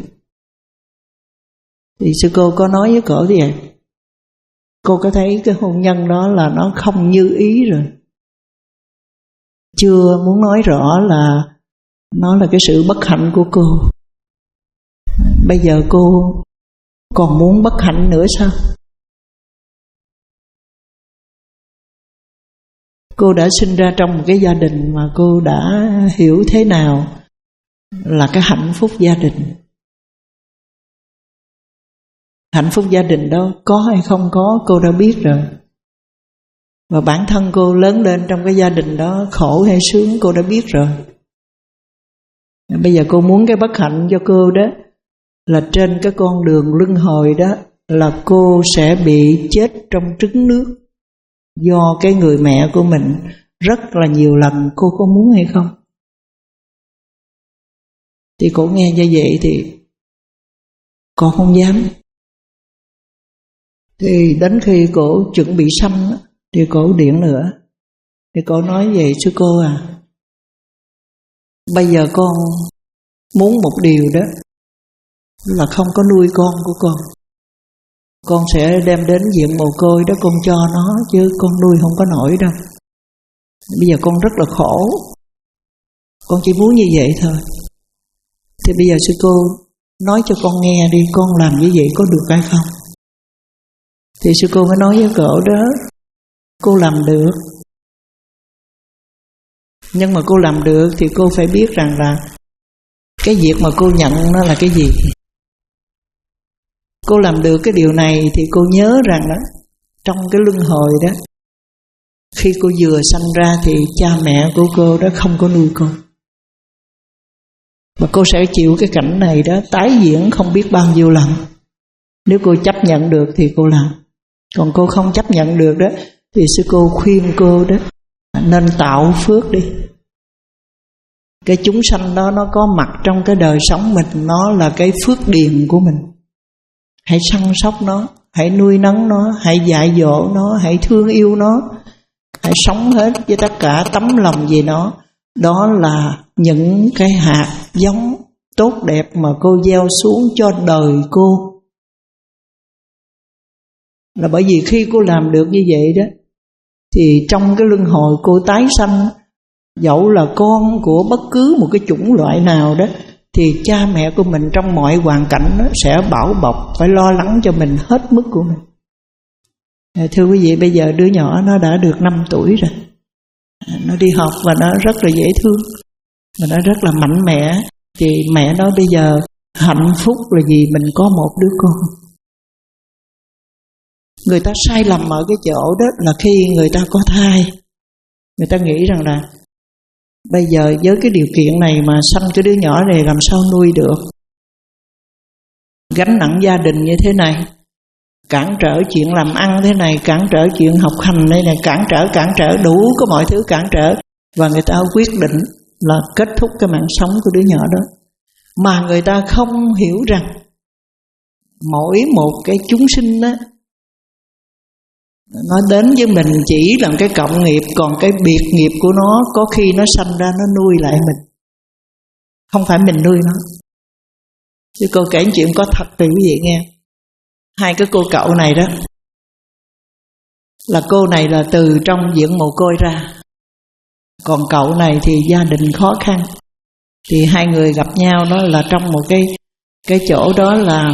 Thì sư cô có nói với cổ như vậy. Cô có thấy cái hôn nhân đó là nó không như ý rồi. Chưa muốn nói rõ là nó là cái sự bất hạnh của cô. Bây giờ cô còn muốn bất hạnh nữa sao? Cô đã sinh ra trong một cái gia đình mà cô đã hiểu thế nào là cái hạnh phúc gia đình. Hạnh phúc gia đình đó có hay không có cô đã biết rồi. Và bản thân cô lớn lên trong cái gia đình đó khổ hay sướng cô đã biết rồi. Bây giờ cô muốn cái bất hạnh cho cô đó là trên cái con đường luân hồi đó là cô sẽ bị chết trong trứng nước do cái người mẹ của mình rất là nhiều lần. Cô có muốn hay không? Thì cô nghe như vậy thì cô không dám. Thì đến khi cô chuẩn bị sanh thì cô điện nữa. Thì cô nói vậy sư cô à, bây giờ con muốn một điều đó là không có nuôi con của con. Con sẽ đem đến viện mồ côi đó con cho nó, chứ con nuôi không có nổi đâu. Bây giờ con rất là khổ, con chỉ muốn như vậy thôi. Thì bây giờ sư cô nói cho con nghe đi, con làm như vậy có được hay không? Thì sư cô mới nói với cổ đó, cô làm được. Nhưng mà cô làm được thì cô phải biết rằng là cái việc mà cô nhận nó là cái gì. Cô làm được cái điều này thì cô nhớ rằng đó, trong cái luân hồi đó, khi cô vừa sanh ra thì cha mẹ của cô đó không có nuôi cô. Và cô sẽ chịu cái cảnh này đó tái diễn không biết bao nhiêu lần. Nếu cô chấp nhận được thì cô làm. Còn cô không chấp nhận được đó thì sư cô khuyên cô đó nên tạo phước đi. Cái chúng sanh đó nó có mặt trong cái đời sống mình, nó là cái phước điền của mình. Hãy săn sóc nó, hãy nuôi nấng nó, hãy dạy dỗ nó, hãy thương yêu nó, hãy sống hết với tất cả tấm lòng về nó. Đó là những cái hạt giống tốt đẹp mà cô gieo xuống cho đời cô. Là bởi vì khi cô làm được như vậy đó thì trong cái luân hồi cô tái sanh, dẫu là con của bất cứ một cái chủng loại nào đó, thì cha mẹ của mình trong mọi hoàn cảnh đó sẽ bảo bọc, phải lo lắng cho mình hết mức của mình. Thưa quý vị, bây giờ đứa nhỏ nó đã được năm tuổi rồi, nó đi học và nó rất là dễ thương, và nó rất là mạnh mẽ. Thì mẹ nó bây giờ hạnh phúc là vì mình có một đứa con. Người ta sai lầm ở cái chỗ đó là khi người ta có thai, người ta nghĩ rằng là bây giờ với cái điều kiện này mà sanh cái đứa nhỏ này làm sao nuôi được. Gánh nặng gia đình như thế này, cản trở chuyện làm ăn thế này, cản trở chuyện học hành đây này, cản trở, cản trở, đủ có mọi thứ cản trở. Và người ta quyết định là kết thúc cái mạng sống của đứa nhỏ đó. Mà người ta không hiểu rằng mỗi một cái chúng sinh đó, nó đến với mình chỉ là cái cộng nghiệp, còn cái biệt nghiệp của nó có khi nó sanh ra nó nuôi lại mình, không phải mình nuôi nó. Chứ cô kể chuyện có thật thì quý vị nghe. Hai cái cô cậu này đó, là cô này là từ trong viện mồ côi ra, còn cậu này thì gia đình khó khăn. Thì hai người gặp nhau đó là trong một cái cái chỗ đó là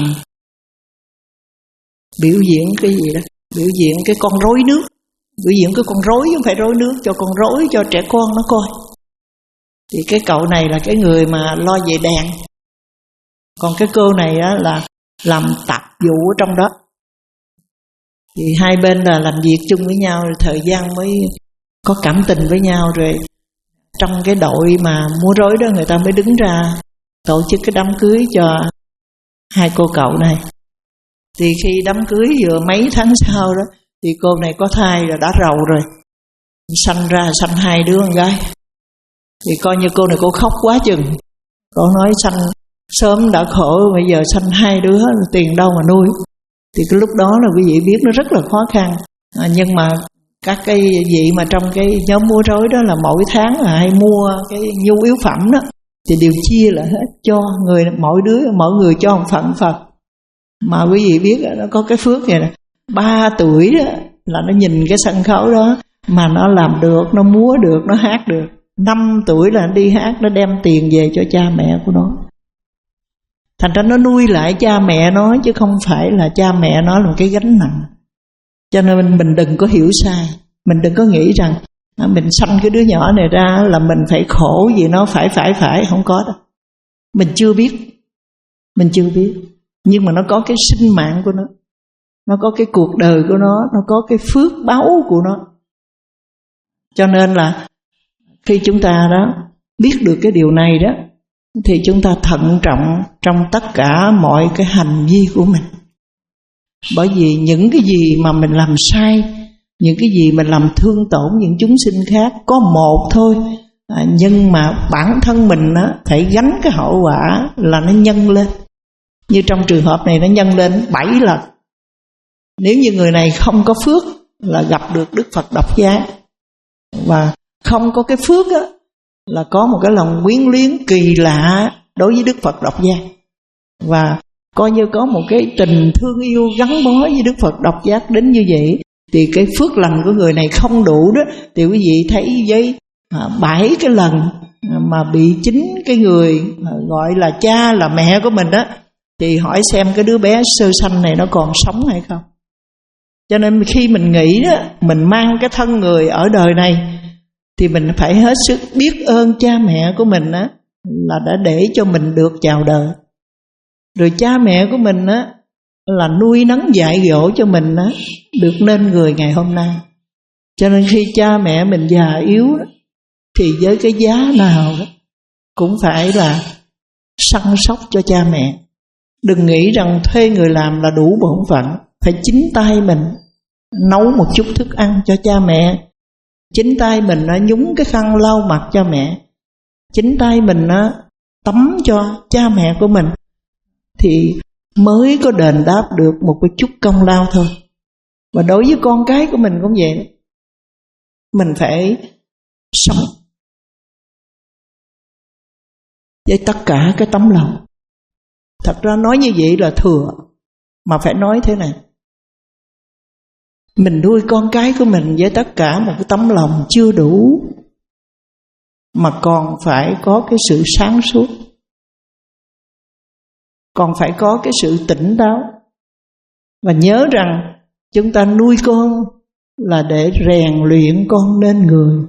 biểu diễn cái gì đó, biểu diễn cái con rối nước, biểu diễn cái con rối chứ không phải rối nước, cho con rối cho trẻ con nó coi. Thì cái cậu này là cái người mà lo về đèn, còn cái cô này á là làm tạp vụ ở trong đó. Thì hai bên là làm việc chung với nhau, rồi thời gian mới có cảm tình với nhau. Rồi trong cái đội mà múa rối đó, người ta mới đứng ra tổ chức cái đám cưới cho hai cô cậu này. Thì khi đám cưới vừa mấy tháng sau đó thì cô này có thai rồi, đã rầu rồi, sanh ra sanh hai đứa con gái. Thì coi như cô này cô khóc quá chừng. Cô nói sanh sớm đã khổ, bây giờ sanh hai đứa, tiền đâu mà nuôi. Thì cái lúc đó là quý vị biết nó rất là khó khăn. À, nhưng mà các cái vị mà trong cái nhóm múa rối đó là mỗi tháng là hay mua cái nhu yếu phẩm đó, thì đều chia lại hết cho người, mỗi đứa mỗi người cho một phần Phật. Mà quý vị biết nó có cái phước này nè, ba tuổi đó là nó nhìn cái sân khấu đó mà nó làm được, nó múa được, nó hát được. Năm tuổi là nó đi hát, nó đem tiền về cho cha mẹ của nó. Thành ra nó nuôi lại cha mẹ nó, chứ không phải là cha mẹ nó là một cái gánh nặng. Cho nên mình đừng có hiểu sai. Mình đừng có nghĩ rằng mình sanh cái đứa nhỏ này ra là mình phải khổ vì nó phải phải phải. Không có đâu. Mình chưa biết. Mình chưa biết. Nhưng mà nó có cái sinh mạng của nó, nó có cái cuộc đời của nó, nó có cái phước báu của nó. Cho nên là khi chúng ta đó biết được cái điều này đó, thì chúng ta thận trọng trong tất cả mọi cái hành vi của mình. Bởi vì những cái gì mà mình làm sai, những cái gì mình làm thương tổn những chúng sinh khác có một thôi, à, nhưng mà bản thân mình á, phải gánh cái hậu quả là nó nhân lên. Như trong trường hợp này nó nhân lên bảy lần. Nếu như người này không có phước là gặp được Đức Phật độc giác, và không có cái phước á, là có một cái lòng quyến luyến kỳ lạ đối với Đức Phật độc giác, và coi như có một cái tình thương yêu gắn bó với Đức Phật độc giác đến như vậy, thì cái phước lành của người này không đủ đó. Thì quý vị thấy với bảy cái lần mà bị chính cái người gọi là cha là mẹ của mình đó, thì hỏi xem cái đứa bé sơ sanh này nó còn sống hay không. Cho nên khi mình nghĩ đó, mình mang cái thân người ở đời này, thì mình phải hết sức biết ơn cha mẹ của mình á, là đã để cho mình được chào đời. Rồi cha mẹ của mình á, là nuôi nấng dạy dỗ cho mình á, được nên người ngày hôm nay. Cho nên khi cha mẹ mình già yếu đó, thì với cái giá nào đó cũng phải là săn sóc cho cha mẹ. Đừng nghĩ rằng thuê người làm là đủ bổn phận. Phải chính tay mình nấu một chút thức ăn cho cha mẹ, chính tay mình nó nhúng cái khăn lau mặt cho mẹ, chính tay mình nó tắm cho cha mẹ của mình, thì mới có đền đáp được một cái chút công lao thôi. Và đối với con cái của mình cũng vậy, mình phải sống với tất cả cái tấm lòng. Thật ra nói như vậy là thừa, mà phải nói thế này: mình nuôi con cái của mình với tất cả một cái tấm lòng chưa đủ, mà còn phải có cái sự sáng suốt, còn phải có cái sự tỉnh táo. Và nhớ rằng chúng ta nuôi con là để rèn luyện con nên người,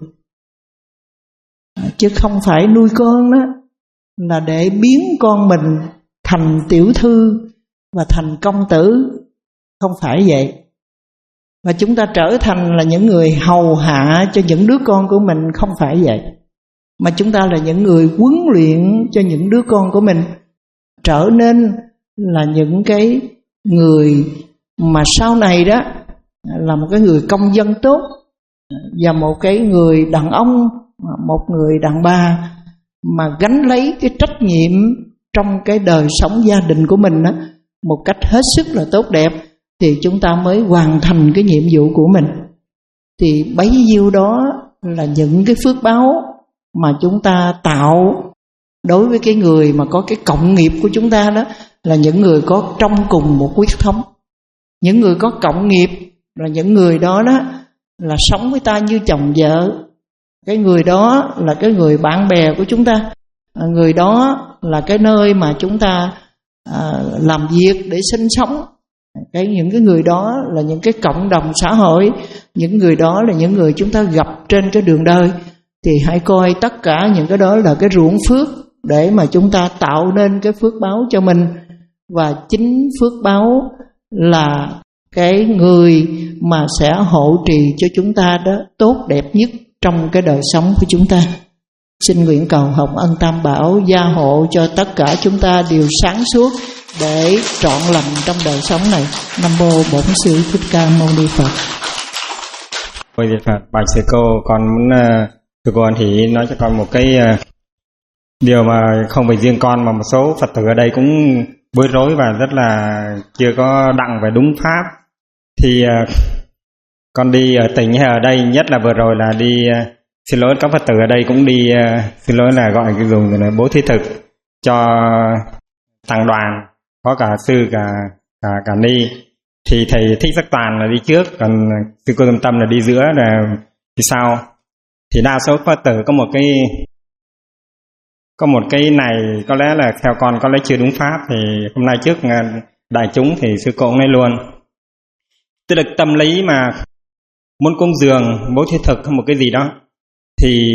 chứ không phải nuôi con đó là để biến con mình thành tiểu thư và thành công tử. Không phải vậy. Và chúng ta trở thành là những người hầu hạ cho những đứa con của mình. Không phải vậy. Mà chúng ta là những người huấn luyện cho những đứa con của mình trở nên là những cái người mà sau này đó là một cái người công dân tốt, và một cái người đàn ông, một người đàn bà mà gánh lấy cái trách nhiệm trong cái đời sống gia đình của mình đó, một cách hết sức là tốt đẹp, thì chúng ta mới hoàn thành cái nhiệm vụ của mình. Thì bấy nhiêu đó là những cái phước báo mà chúng ta tạo đối với cái người mà có cái cộng nghiệp của chúng ta đó, là những người có trong cùng một huyết thống. Những người có cộng nghiệp là những người đó đó là sống với ta như chồng vợ. Cái người đó là cái người bạn bè của chúng ta. Người đó là cái nơi mà chúng ta à, làm việc để sinh sống. Cái những cái người đó là những cái cộng đồng xã hội. Những người đó là những người chúng ta gặp trên cái đường đời. Thì hãy coi tất cả những cái đó là cái ruộng phước để mà chúng ta tạo nên cái phước báo cho mình. Và chính phước báo là cái người mà sẽ hộ trì cho chúng ta đó tốt đẹp nhất trong cái đời sống của chúng ta. Xin nguyện cầu Hồng Ân Tam Bảo gia hộ cho tất cả chúng ta đều sáng suốt để trọn lành trong đời sống này. Nam mô Bổn Sư Thích Ca Mâu Ni Phật. Ôi Phật, bạch sư cô, con muốn uh, sư cô thì nói cho con một cái uh, điều mà không phải riêng con mà một số Phật tử ở đây cũng bối rối và rất là chưa có đặng về đúng pháp. Thì uh, con đi ở tỉnh hay ở đây, nhất là vừa rồi là đi uh, xin lỗi các Phật tử ở đây cũng đi uh, xin lỗi là gọi cái dùng là bố thí thực cho tăng đoàn, có cả sư cả cả cả ni. Thì thầy Thích Giác Toàn là đi trước, còn sư cô Tâm Tâm là đi giữa là đi sau. Thì đa số Phật tử có một cái có một cái này có lẽ là theo con có lẽ chưa đúng pháp. Thì hôm nay trước đại chúng thì sư cô cũng nói luôn, tức là tâm lý mà muốn cúng dường bố thí thực hay một cái gì đó thì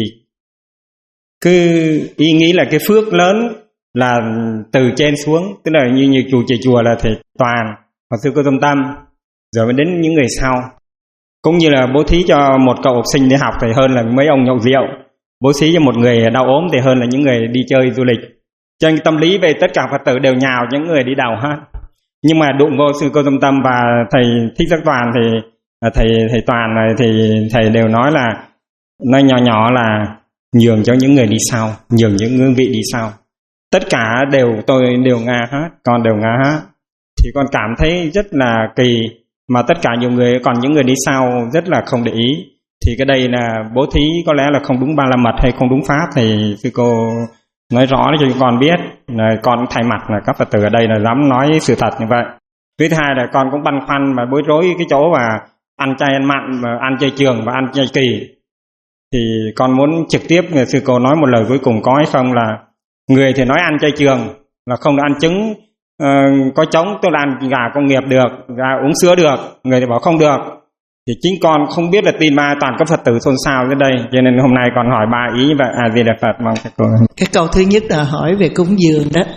cứ ý nghĩ là cái phước lớn là từ trên xuống, tức là như như chùa trì chùa là thầy Toàn và sư cô Tâm Tâm, rồi mới đến những người sau. Cũng như là bố thí cho một cậu học sinh đi học thì hơn là mấy ông nhậu rượu, bố thí cho một người đau ốm thì hơn là những người đi chơi du lịch. Cho nên tâm lý về tất cả Phật tử đều nhào những người đi đầu hết. Nhưng mà đụng vô sư cô Tâm Tâm và thầy Thích Giác Toàn thì thầy thầy Toàn này thì thầy đều nói là nói nhỏ nhỏ là nhường cho những người đi sau, nhường những ngương vị đi sau. Tất cả đều tôi đều nga hết, con đều nga hết. Thì con cảm thấy rất là kỳ, mà tất cả nhiều người, còn những người đi sau rất là không để ý. Thì cái đây là bố thí có lẽ là không đúng ba la mật hay không đúng pháp, thì sư cô nói rõ cho con biết. Là con thay mặt là các Phật tử ở đây là dám nói sự thật như vậy. Thứ hai là con cũng băn khoăn và bối rối cái chỗ mà ăn chay ăn mặn, và ăn chay trường và ăn chay kỳ. Thì con muốn trực tiếp sư cô nói một lời cuối cùng có hay không, là người thì nói ăn chay trường là không được ăn trứng uh, có trống, tức là ăn gà công nghiệp được, gà uống sữa được, người thì bảo không được. Thì chính con không biết là tin ba, toàn các Phật tử xôn xao dưới đây, cho nên hôm nay con hỏi ba ý như vậy. À, gì là Phật, mong các cô. Cái câu thứ nhất là hỏi về cúng dường đó.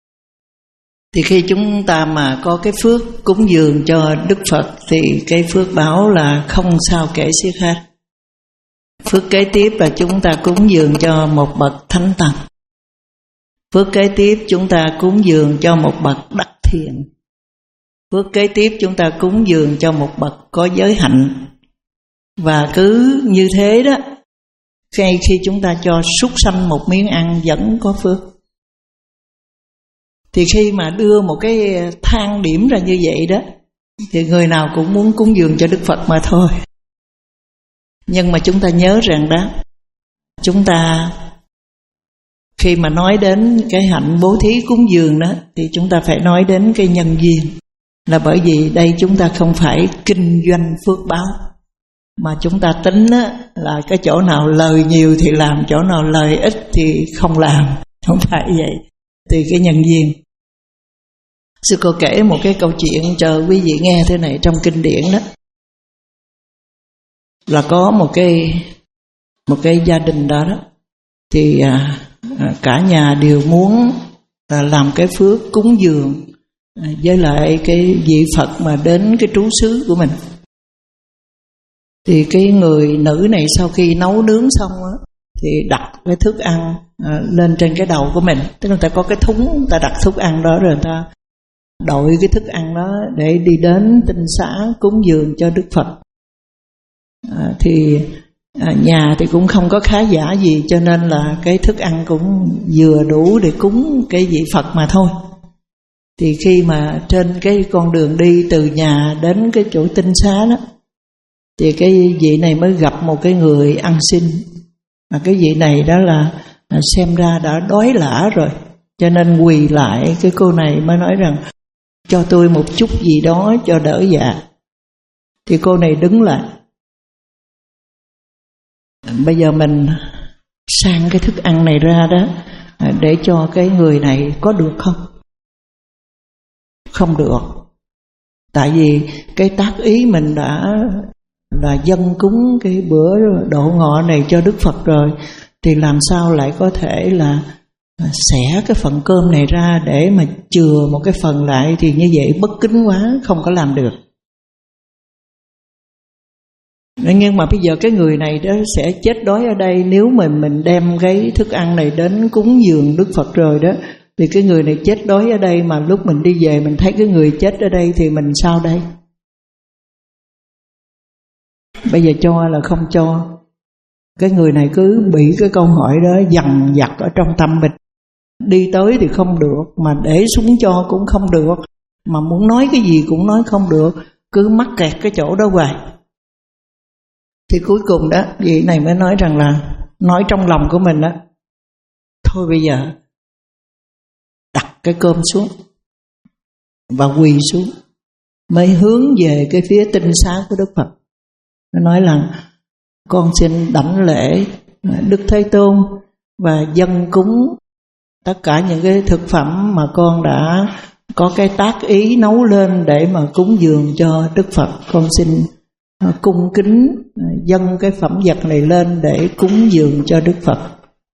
Thì khi chúng ta mà có cái phước cúng dường cho Đức Phật thì cái phước báo là không sao kể xiết hết. Phước kế tiếp là chúng ta cúng dường cho một bậc thánh tăng. Phước kế tiếp chúng ta cúng dường cho một bậc đắc thiện. Phước kế tiếp chúng ta cúng dường cho một bậc có giới hạnh. Và cứ như thế đó, khi, khi chúng ta cho súc sanh một miếng ăn vẫn có phước. Thì khi mà đưa một cái thang điểm ra như vậy đó, thì người nào cũng muốn cúng dường cho Đức Phật mà thôi. Nhưng mà chúng ta nhớ rằng đó, chúng ta khi mà nói đến cái hạnh bố thí cúng dường đó, thì chúng ta phải nói đến cái nhân duyên. Là bởi vì đây chúng ta không phải kinh doanh phước báo, mà chúng ta tính á, là cái chỗ nào lời nhiều thì làm, chỗ nào lời ít thì không làm. Không phải vậy. Thì cái nhân duyên. Sư cô kể một cái câu chuyện cho quý vị nghe thế này trong kinh điển đó. Là có một cái một cái gia đình đó đó, thì à, cả nhà đều muốn là làm cái phước cúng dường à, với lại cái vị Phật mà đến cái trú xứ của mình. Thì cái người nữ này sau khi nấu nướng xong á, thì đặt cái thức ăn à, lên trên cái đầu của mình. Tức là người ta có cái thúng, người ta đặt thức ăn đó, rồi người ta đội cái thức ăn đó để đi đến tinh xá cúng dường cho Đức Phật. À, thì à, nhà thì cũng không có khá giả gì, cho nên là cái thức ăn cũng vừa đủ để cúng cái vị Phật mà thôi. Thì khi mà trên cái con đường đi từ nhà đến cái chỗ tinh xá đó, thì cái vị này mới gặp một cái người ăn xin. Mà cái vị này đó là xem ra đã đói lả rồi, cho nên quỳ lại. Cái cô này mới nói rằng cho tôi một chút gì đó cho đỡ dạ. Thì cô này đứng lại. Bây giờ mình sang cái thức ăn này ra đó để cho cái người này có được không? Không được. Tại vì cái tác ý mình đã là dâng cúng cái bữa độ ngọ này cho Đức Phật rồi, thì làm sao lại có thể là xẻ cái phần cơm này ra để mà chừa một cái phần lại, thì như vậy bất kính quá, không có làm được. Nhưng mà bây giờ cái người này đó sẽ chết đói ở đây. Nếu mà mình đem cái thức ăn này đến cúng dường Đức Phật rồi đó, thì cái người này chết đói ở đây, mà lúc mình đi về mình thấy cái người chết ở đây thì mình sao đây? Bây giờ cho là không cho. Cái người này cứ bị cái câu hỏi đó dằn vặt ở trong tâm mình. đi tới thì không được, mà để xuống cho cũng không được, mà muốn nói cái gì cũng nói không được, cứ mắc kẹt cái chỗ đó hoài. Thì cuối cùng đó, vị này mới nói rằng là, nói trong lòng của mình đó, thôi bây giờ đặt cái cơm xuống và quỳ xuống, mới hướng về cái phía tinh xá của Đức Phật. Nó nói là con xin đảnh lễ Đức Thế Tôn và dâng cúng tất cả những cái thực phẩm mà con đã có cái tác ý nấu lên để mà cúng dường cho Đức Phật. Con xin cung kính dâng cái phẩm vật này lên để cúng dường cho Đức Phật.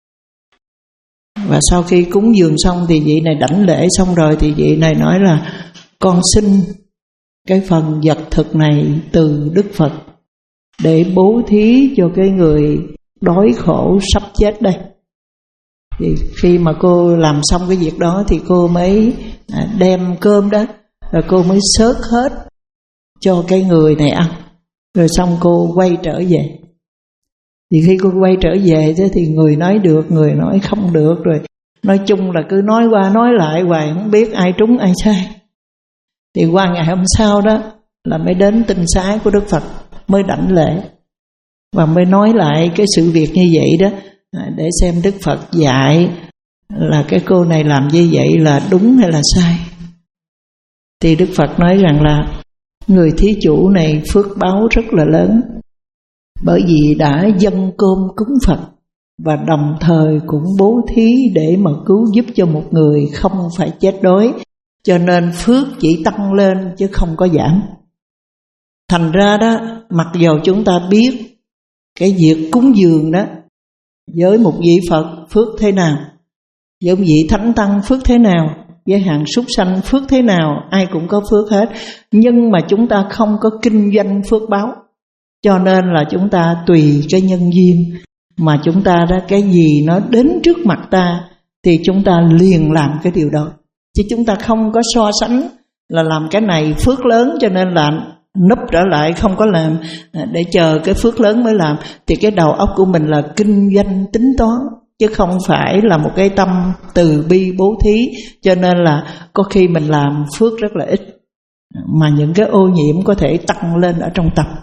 Và sau khi cúng dường xong thì vị này đảnh lễ xong rồi thì vị này nói là con xin cái phần vật thực này từ Đức Phật để bố thí cho cái người đói khổ sắp chết đây. Thì khi mà cô làm xong cái việc đó thì cô mới đem cơm đó, rồi cô mới xớt hết cho cái người này ăn. Rồi xong cô quay trở về. Thì khi cô quay trở về thì người nói được, người nói không được, rồi nói chung là cứ nói qua nói lại hoài, không biết ai trúng ai sai. Thì qua ngày hôm sau đó là mới đến tinh xá của Đức Phật, mới đảnh lễ và mới nói lại cái sự việc như vậy đó, để xem Đức Phật dạy là cái cô này làm như vậy là đúng hay là sai. Thì Đức Phật nói rằng là người thí chủ này phước báo rất là lớn, bởi vì đã dâng cơm cúng Phật và đồng thời cũng bố thí để mà cứu giúp cho một người không phải chết đói, cho nên phước chỉ tăng lên chứ không có giảm. Thành ra đó, mặc dù chúng ta biết cái việc cúng dường đó, với một vị Phật phước thế nào, với một vị Thánh Tăng phước thế nào, với hàng súc sanh phước thế nào, ai cũng có phước hết. Nhưng mà chúng ta không có kinh doanh phước báo, cho nên là chúng ta tùy cái nhân duyên mà chúng ta đó, cái gì nó đến trước mặt ta thì chúng ta liền làm cái điều đó. Chứ chúng ta không có so sánh là làm cái này phước lớn cho nên là núp trở lại không có làm, để chờ cái phước lớn mới làm. Thì cái đầu óc của mình là kinh doanh tính toán, chứ không phải là một cái tâm từ bi bố thí. Cho nên là có khi mình làm phước rất là ít, mà những cái ô nhiễm có thể tăng lên ở trong tâm.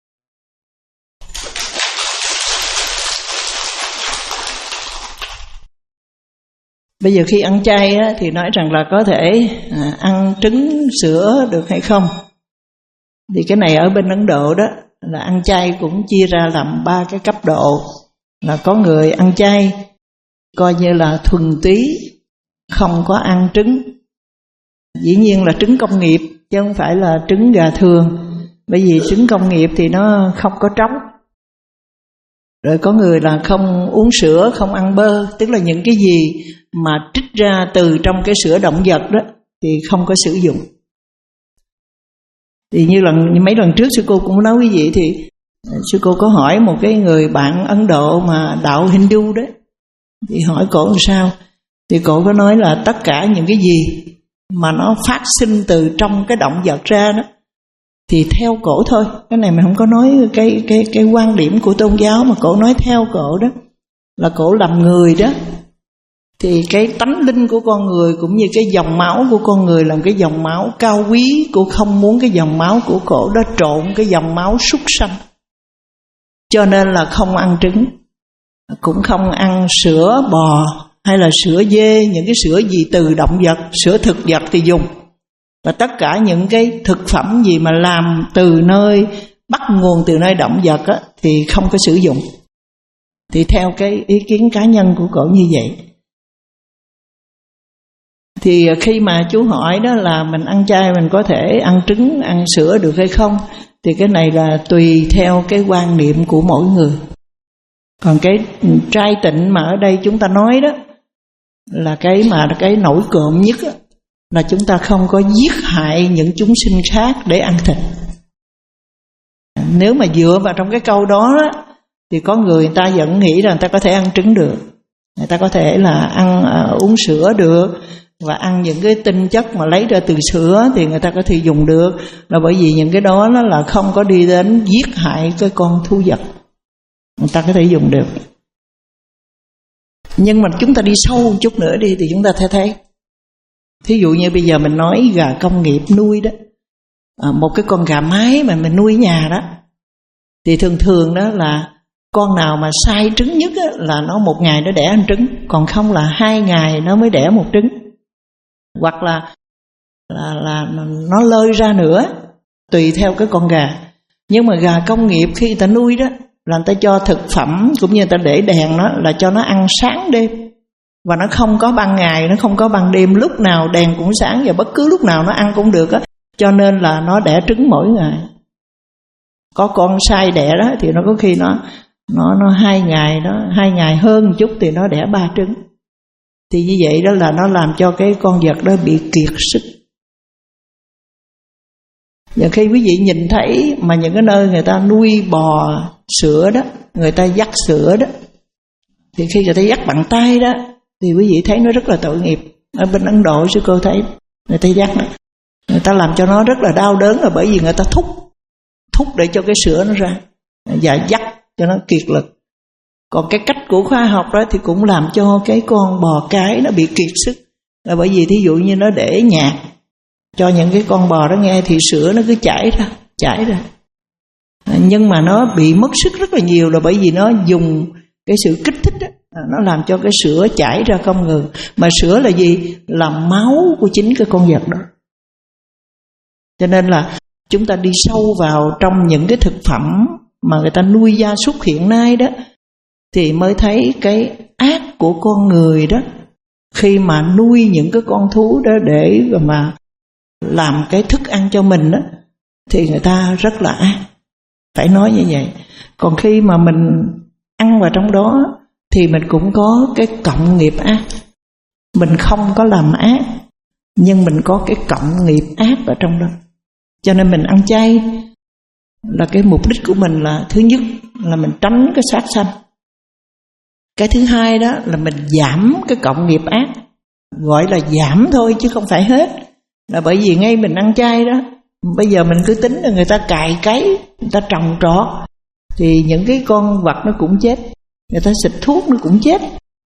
Bây giờ khi ăn chay á, thì nói rằng là có thể à, ăn trứng sữa được hay không. Thì cái này ở bên Ấn Độ đó là ăn chay cũng chia ra làm ba cái cấp độ. Là có người ăn chay coi như là thuần túy, không có ăn trứng. Dĩ nhiên là trứng công nghiệp chứ không phải là trứng gà thường, bởi vì trứng công nghiệp thì nó không có trống. Rồi có người là không uống sữa, không ăn bơ, tức là những cái gì mà trích ra từ trong cái sữa động vật đó thì không có sử dụng. Thì như lần như mấy lần trước sư cô cũng nói quý vị, thì sư cô có hỏi một cái người bạn Ấn Độ mà đạo Hindu đó, thì hỏi cổ làm sao, thì cổ có nói là tất cả những cái gì mà nó phát sinh từ trong cái động vật ra đó thì theo cổ thôi. Cái này mình không có nói cái cái cái quan điểm của tôn giáo, mà cổ nói theo cổ đó là cổ làm người đó, thì cái tánh linh của con người cũng như cái dòng máu của con người là một cái dòng máu cao quý. Cô không muốn cái dòng máu của cổ đó trộn cái dòng máu súc sanh, cho nên là không ăn trứng, cũng không ăn sữa bò hay là sữa dê, những cái sữa gì từ động vật. Sữa thực vật thì dùng, và tất cả những cái thực phẩm gì mà làm từ nơi, bắt nguồn từ nơi động vật á, thì không có sử dụng. Thì theo cái ý kiến cá nhân của cổ như vậy. Thì khi mà chú hỏi đó là mình ăn chay mình có thể ăn trứng, ăn sữa được hay không, thì cái này là tùy theo cái quan niệm của mỗi người. Còn cái trai tịnh mà ở đây chúng ta nói đó là cái mà cái nổi cộm nhất đó, là chúng ta không có giết hại những chúng sinh khác để ăn thịt. Nếu mà dựa vào trong cái câu đó, đó thì có người, người ta vẫn nghĩ là người ta có thể ăn trứng được, người ta có thể là ăn uh, uống sữa được, và ăn những cái tinh chất mà lấy ra từ sữa thì người ta có thể dùng được, là bởi vì những cái đó nó là không có đi đến giết hại cái con thú vật, người ta có thể dùng được. Nhưng mà chúng ta đi sâu một chút nữa đi thì chúng ta sẽ thấy. Thí dụ như bây giờ mình nói gà công nghiệp nuôi đó, à, một cái con gà mái mà mình nuôi nhà đó, thì thường thường đó là con nào mà sai trứng nhất á, là nó một ngày nó đẻ một trứng, còn không là hai ngày nó mới đẻ một trứng, hoặc là là là nó lơi ra nữa, tùy theo cái con gà. Nhưng mà gà công nghiệp khi người ta nuôi đó là người ta cho thực phẩm cũng như người ta để đèn nó là cho nó ăn sáng đêm, và nó không có ban ngày, nó không có ban đêm, lúc nào đèn cũng sáng và bất cứ lúc nào nó ăn cũng được á. Cho nên là nó đẻ trứng mỗi ngày. Có con sai đẻ đó thì nó có khi nó nó nó hai ngày đó, hai ngày hơn một chút thì nó đẻ ba trứng. Thì như vậy đó là nó làm cho cái con vật đó bị kiệt sức. Và khi quý vị nhìn thấy mà những cái nơi người ta nuôi bò sữa đó, người ta dắt sữa đó, thì khi người ta dắt bằng tay đó thì quý vị thấy nó rất là tội nghiệp. Ở bên Ấn Độ sư cô thấy người ta dắt đó, người ta làm cho nó rất là đau đớn là bởi vì người ta thúc thúc để cho cái sữa nó ra và dắt cho nó kiệt lực. Còn cái cách của khoa học đó thì cũng làm cho cái con bò cái nó bị kiệt sức, là bởi vì thí dụ như nó để nhạc cho những cái con bò đó nghe thì sữa nó cứ chảy ra chảy ra nhưng mà nó bị mất sức rất là nhiều, là bởi vì nó dùng cái sự kích thích đó, nó làm cho cái sữa chảy ra không ngừng. Mà sữa là gì? Là máu của chính cái con vật đó. Cho nên là chúng ta đi sâu vào trong những cái thực phẩm mà người ta nuôi gia súc hiện nay đó, thì mới thấy cái ác của con người đó. Khi mà nuôi những cái con thú đó để mà làm cái thức ăn cho mình đó, thì người ta rất là ác, phải nói như vậy. Còn khi mà mình ăn vào trong đó thì mình cũng có cái cộng nghiệp ác. Mình không có làm ác, nhưng mình có cái cộng nghiệp ác ở trong đó. Cho nên mình ăn chay là cái mục đích của mình là thứ nhất là mình tránh cái sát sanh. Cái thứ hai đó là mình giảm cái cộng nghiệp ác. Gọi là giảm thôi chứ không phải hết. Là bởi vì ngay mình ăn chay đó, bây giờ mình cứ tính là người ta cày cấy, người ta trồng trọt, thì những cái con vật nó cũng chết. Người ta xịt thuốc nó cũng chết.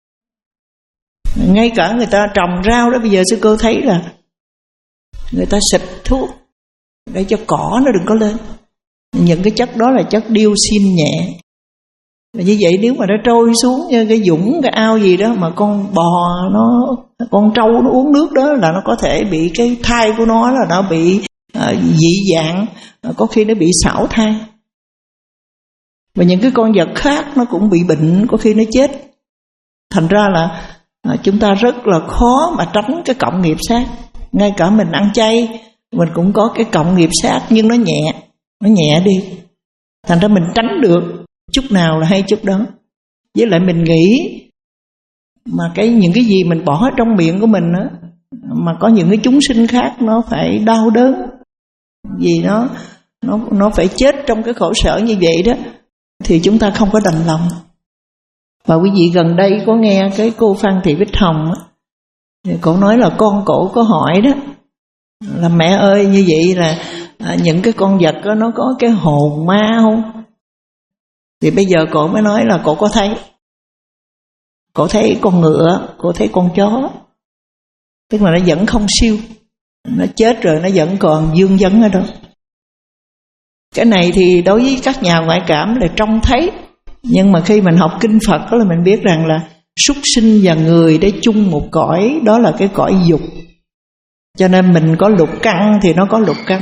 Ngay cả người ta trồng rau đó, bây giờ sư cô thấy là người ta xịt thuốc để cho cỏ nó đừng có lên. Những cái chất đó là chất dioxin nhẹ. Và như vậy nếu mà nó trôi xuống như cái dũng, cái ao gì đó mà con bò nó, con trâu nó uống nước đó là nó có thể bị cái thai của nó là nó bị uh, dị dạng, có khi nó bị xảo thai. Và những cái con vật khác nó cũng bị bệnh, có khi nó chết. Thành ra là uh, chúng ta rất là khó mà tránh cái cộng nghiệp sát. Ngay cả mình ăn chay mình cũng có cái cộng nghiệp sát, nhưng nó nhẹ, nó nhẹ đi. Thành ra mình tránh được chút nào là hay chút đó. Với lại mình nghĩ mà cái những cái gì mình bỏ trong miệng của mình á, mà có những cái chúng sinh khác nó phải đau đớn, vì nó nó nó phải chết trong cái khổ sở như vậy đó, thì chúng ta không có đành lòng. Và quý vị gần đây có nghe cái cô Phan Thị Bích Hồng á, thì cổ nói là con cổ có hỏi đó là mẹ ơi, như vậy là à, những cái con vật đó nó có cái hồn ma không? Thì bây giờ cổ mới nói là cổ có thấy. Cổ thấy con ngựa, cổ thấy con chó. Tức là nó vẫn không siêu, nó chết rồi nó vẫn còn dương vấn ở đó. Cái này thì đối với các nhà ngoại cảm là trông thấy. Nhưng mà khi mình học kinh Phật đó là mình biết rằng là súc sinh và người để chung một cõi, đó là cái cõi dục. Cho nên mình có lục căn thì nó có lục căn.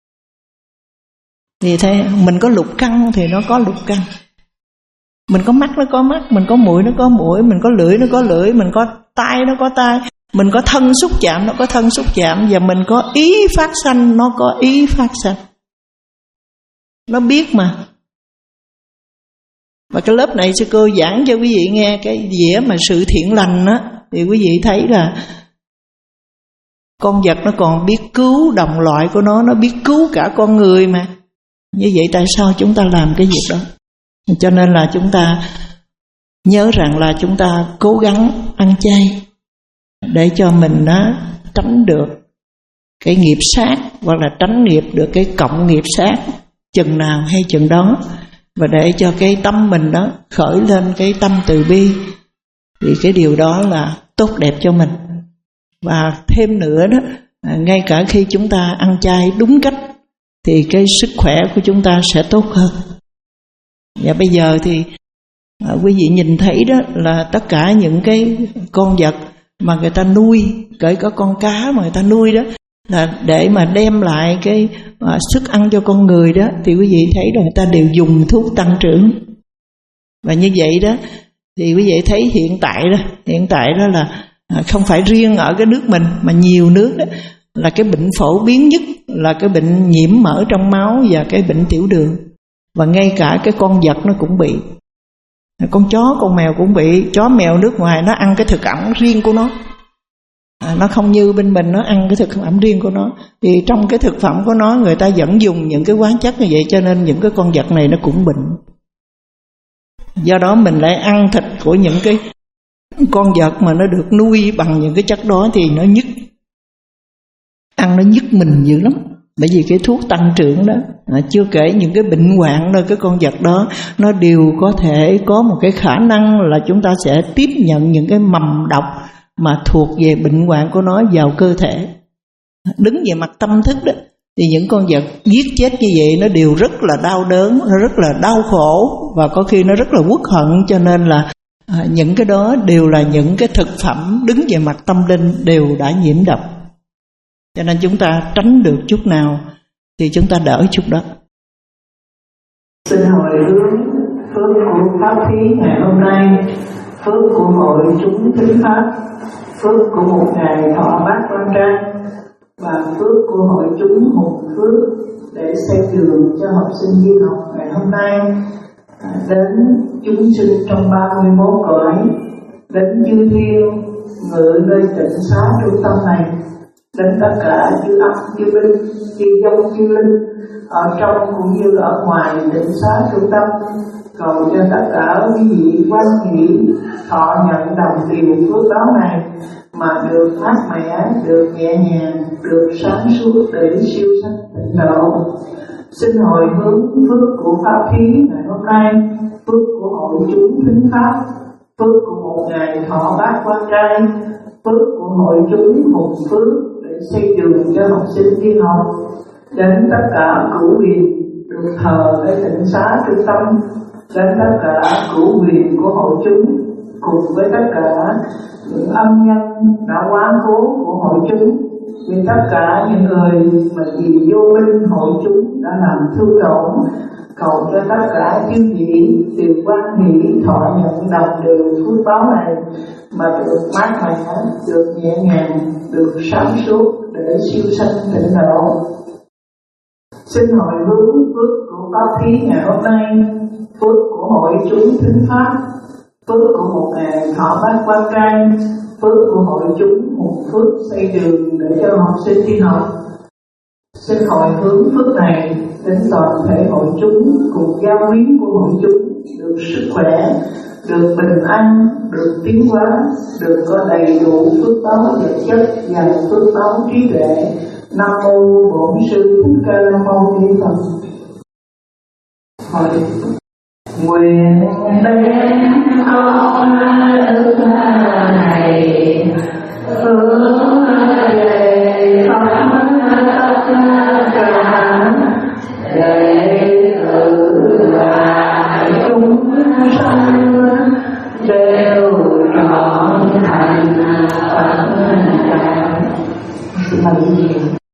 Vì thế mình có lục căn thì nó có lục căn. Mình có mắt nó có mắt, mình có mũi nó có mũi, mình có lưỡi nó có lưỡi, mình có tai nó có tai, mình có thân xúc chạm nó có thân xúc chạm, và mình có ý phát sanh nó có ý phát sanh. Nó biết mà. Và cái lớp này sư cô giảng cho quý vị nghe cái dĩa mà sự thiện lành á, thì quý vị thấy là con vật nó còn biết cứu đồng loại của nó, nó biết cứu cả con người mà. Như vậy tại sao chúng ta làm cái việc đó? Cho nên là chúng ta nhớ rằng là chúng ta cố gắng ăn chay để cho mình nó tránh được cái nghiệp sát, hoặc là tránh nghiệp được cái cộng nghiệp sát chừng nào hay chừng đó, và để cho cái tâm mình đó khởi lên cái tâm từ bi, thì cái điều đó là tốt đẹp cho mình. Và thêm nữa đó, ngay cả khi chúng ta ăn chay đúng cách thì cái sức khỏe của chúng ta sẽ tốt hơn. Và bây giờ thì à, quý vị nhìn thấy đó là tất cả những cái con vật mà người ta nuôi, kể cả con cá mà người ta nuôi đó, là để mà đem lại cái à, sức ăn cho con người đó, thì quý vị thấy là người ta đều dùng thuốc tăng trưởng. Và như vậy đó thì quý vị thấy hiện tại đó, hiện tại đó là à, không phải riêng ở cái nước mình mà nhiều nước đó, là cái bệnh phổ biến nhất là cái bệnh nhiễm mỡ trong máu và cái bệnh tiểu đường. Và ngay cả cái con vật nó cũng bị, con chó con mèo cũng bị. Chó mèo nước ngoài nó ăn cái thực phẩm riêng của nó, à, nó không như bên mình nó ăn cái thực phẩm riêng của nó. Thì trong cái thực phẩm của nó người ta vẫn dùng những cái khoáng chất như vậy, cho nên những cái con vật này nó cũng bệnh. Do đó mình lại ăn thịt của những cái con vật mà nó được nuôi bằng những cái chất đó thì nó nhức, ăn nó nhức mình dữ lắm. Bởi vì cái thuốc tăng trưởng đó, à, chưa kể những cái bệnh hoạn nơi cái con vật đó, nó đều có thể có một cái khả năng là chúng ta sẽ tiếp nhận những cái mầm độc mà thuộc về bệnh hoạn của nó vào cơ thể. Đứng về mặt tâm thức đó, thì những con vật giết chết như vậy nó đều rất là đau đớn, nó rất là đau khổ, và có khi nó rất là uất hận. Cho nên là à, những cái đó đều là những cái thực phẩm đứng về mặt tâm linh đều đã nhiễm độc. Cho nên chúng ta tránh được chút nào thì chúng ta đỡ chút đó. Xin hồi hướng phước của pháp thí ngày hôm nay, phước của hội chúng thính pháp, phước của một ngày thọ bát quan trai, và phước của hội chúng hùng phước để xây đường cho học sinh di học ngày hôm nay, đến chúng sinh trong ba mươi mốt cõi, đến chư thiên ngự nơi tịnh xá trung tâm này, đến tất cả chư âm, chư binh, chư dông, chư linh ở trong cũng như ở ngoài tịnh xá trung tâm, cầu cho tất cả quý vị quan hỷ thọ nhận đồng điều phước báo này mà được mát mẻ, được nhẹ nhàng, được sáng suốt để siêu sanh tịnh độ. Xin hồi hướng phước của pháp thí ngày hôm nay, phước của hội chúng thính pháp, phước của một ngày thọ bát quan trai, phước của hội chúng hùng phước để xây đường cho học sinh đi học, đến tất cả cửu quyền được thờ ở tịnh xá trung tâm, đến tất cả cửu quyền của hội chúng cùng với tất cả những âm nhân đã quá cố của hội chúng, với tất cả những người mà vì vô minh hội chúng đã làm thương tổn, cầu cho tất cả chư vị đều quan hỷ thọ nhận đồng đều phước báo này mà được mát mẻ, được nhẹ nhàng, được sáng suốt để siêu sanh tịnh độ. Xin hồi hướng phước của pháp thí ngày hôm nay, phước của hội chúng thính pháp, phước của một ngày thọ bát quan trai, phước của hội chúng hùng phước xây đường để cho học sinh đi học. Xin hồi hướng phước này đến toàn thể hội chúng cùng giao quyến của hội chúng được sức khỏe, được bình an, được tiến hóa, được có đầy đủ phước báo vật chất và phước báo trí tuệ. Nam mô Bổn Sư Thích Ca Mâu Ni Phật. Hỏi nguyện đem con ơn này hướng về Phật tất cả để tự là chúng sanh đều trọn thành Phật.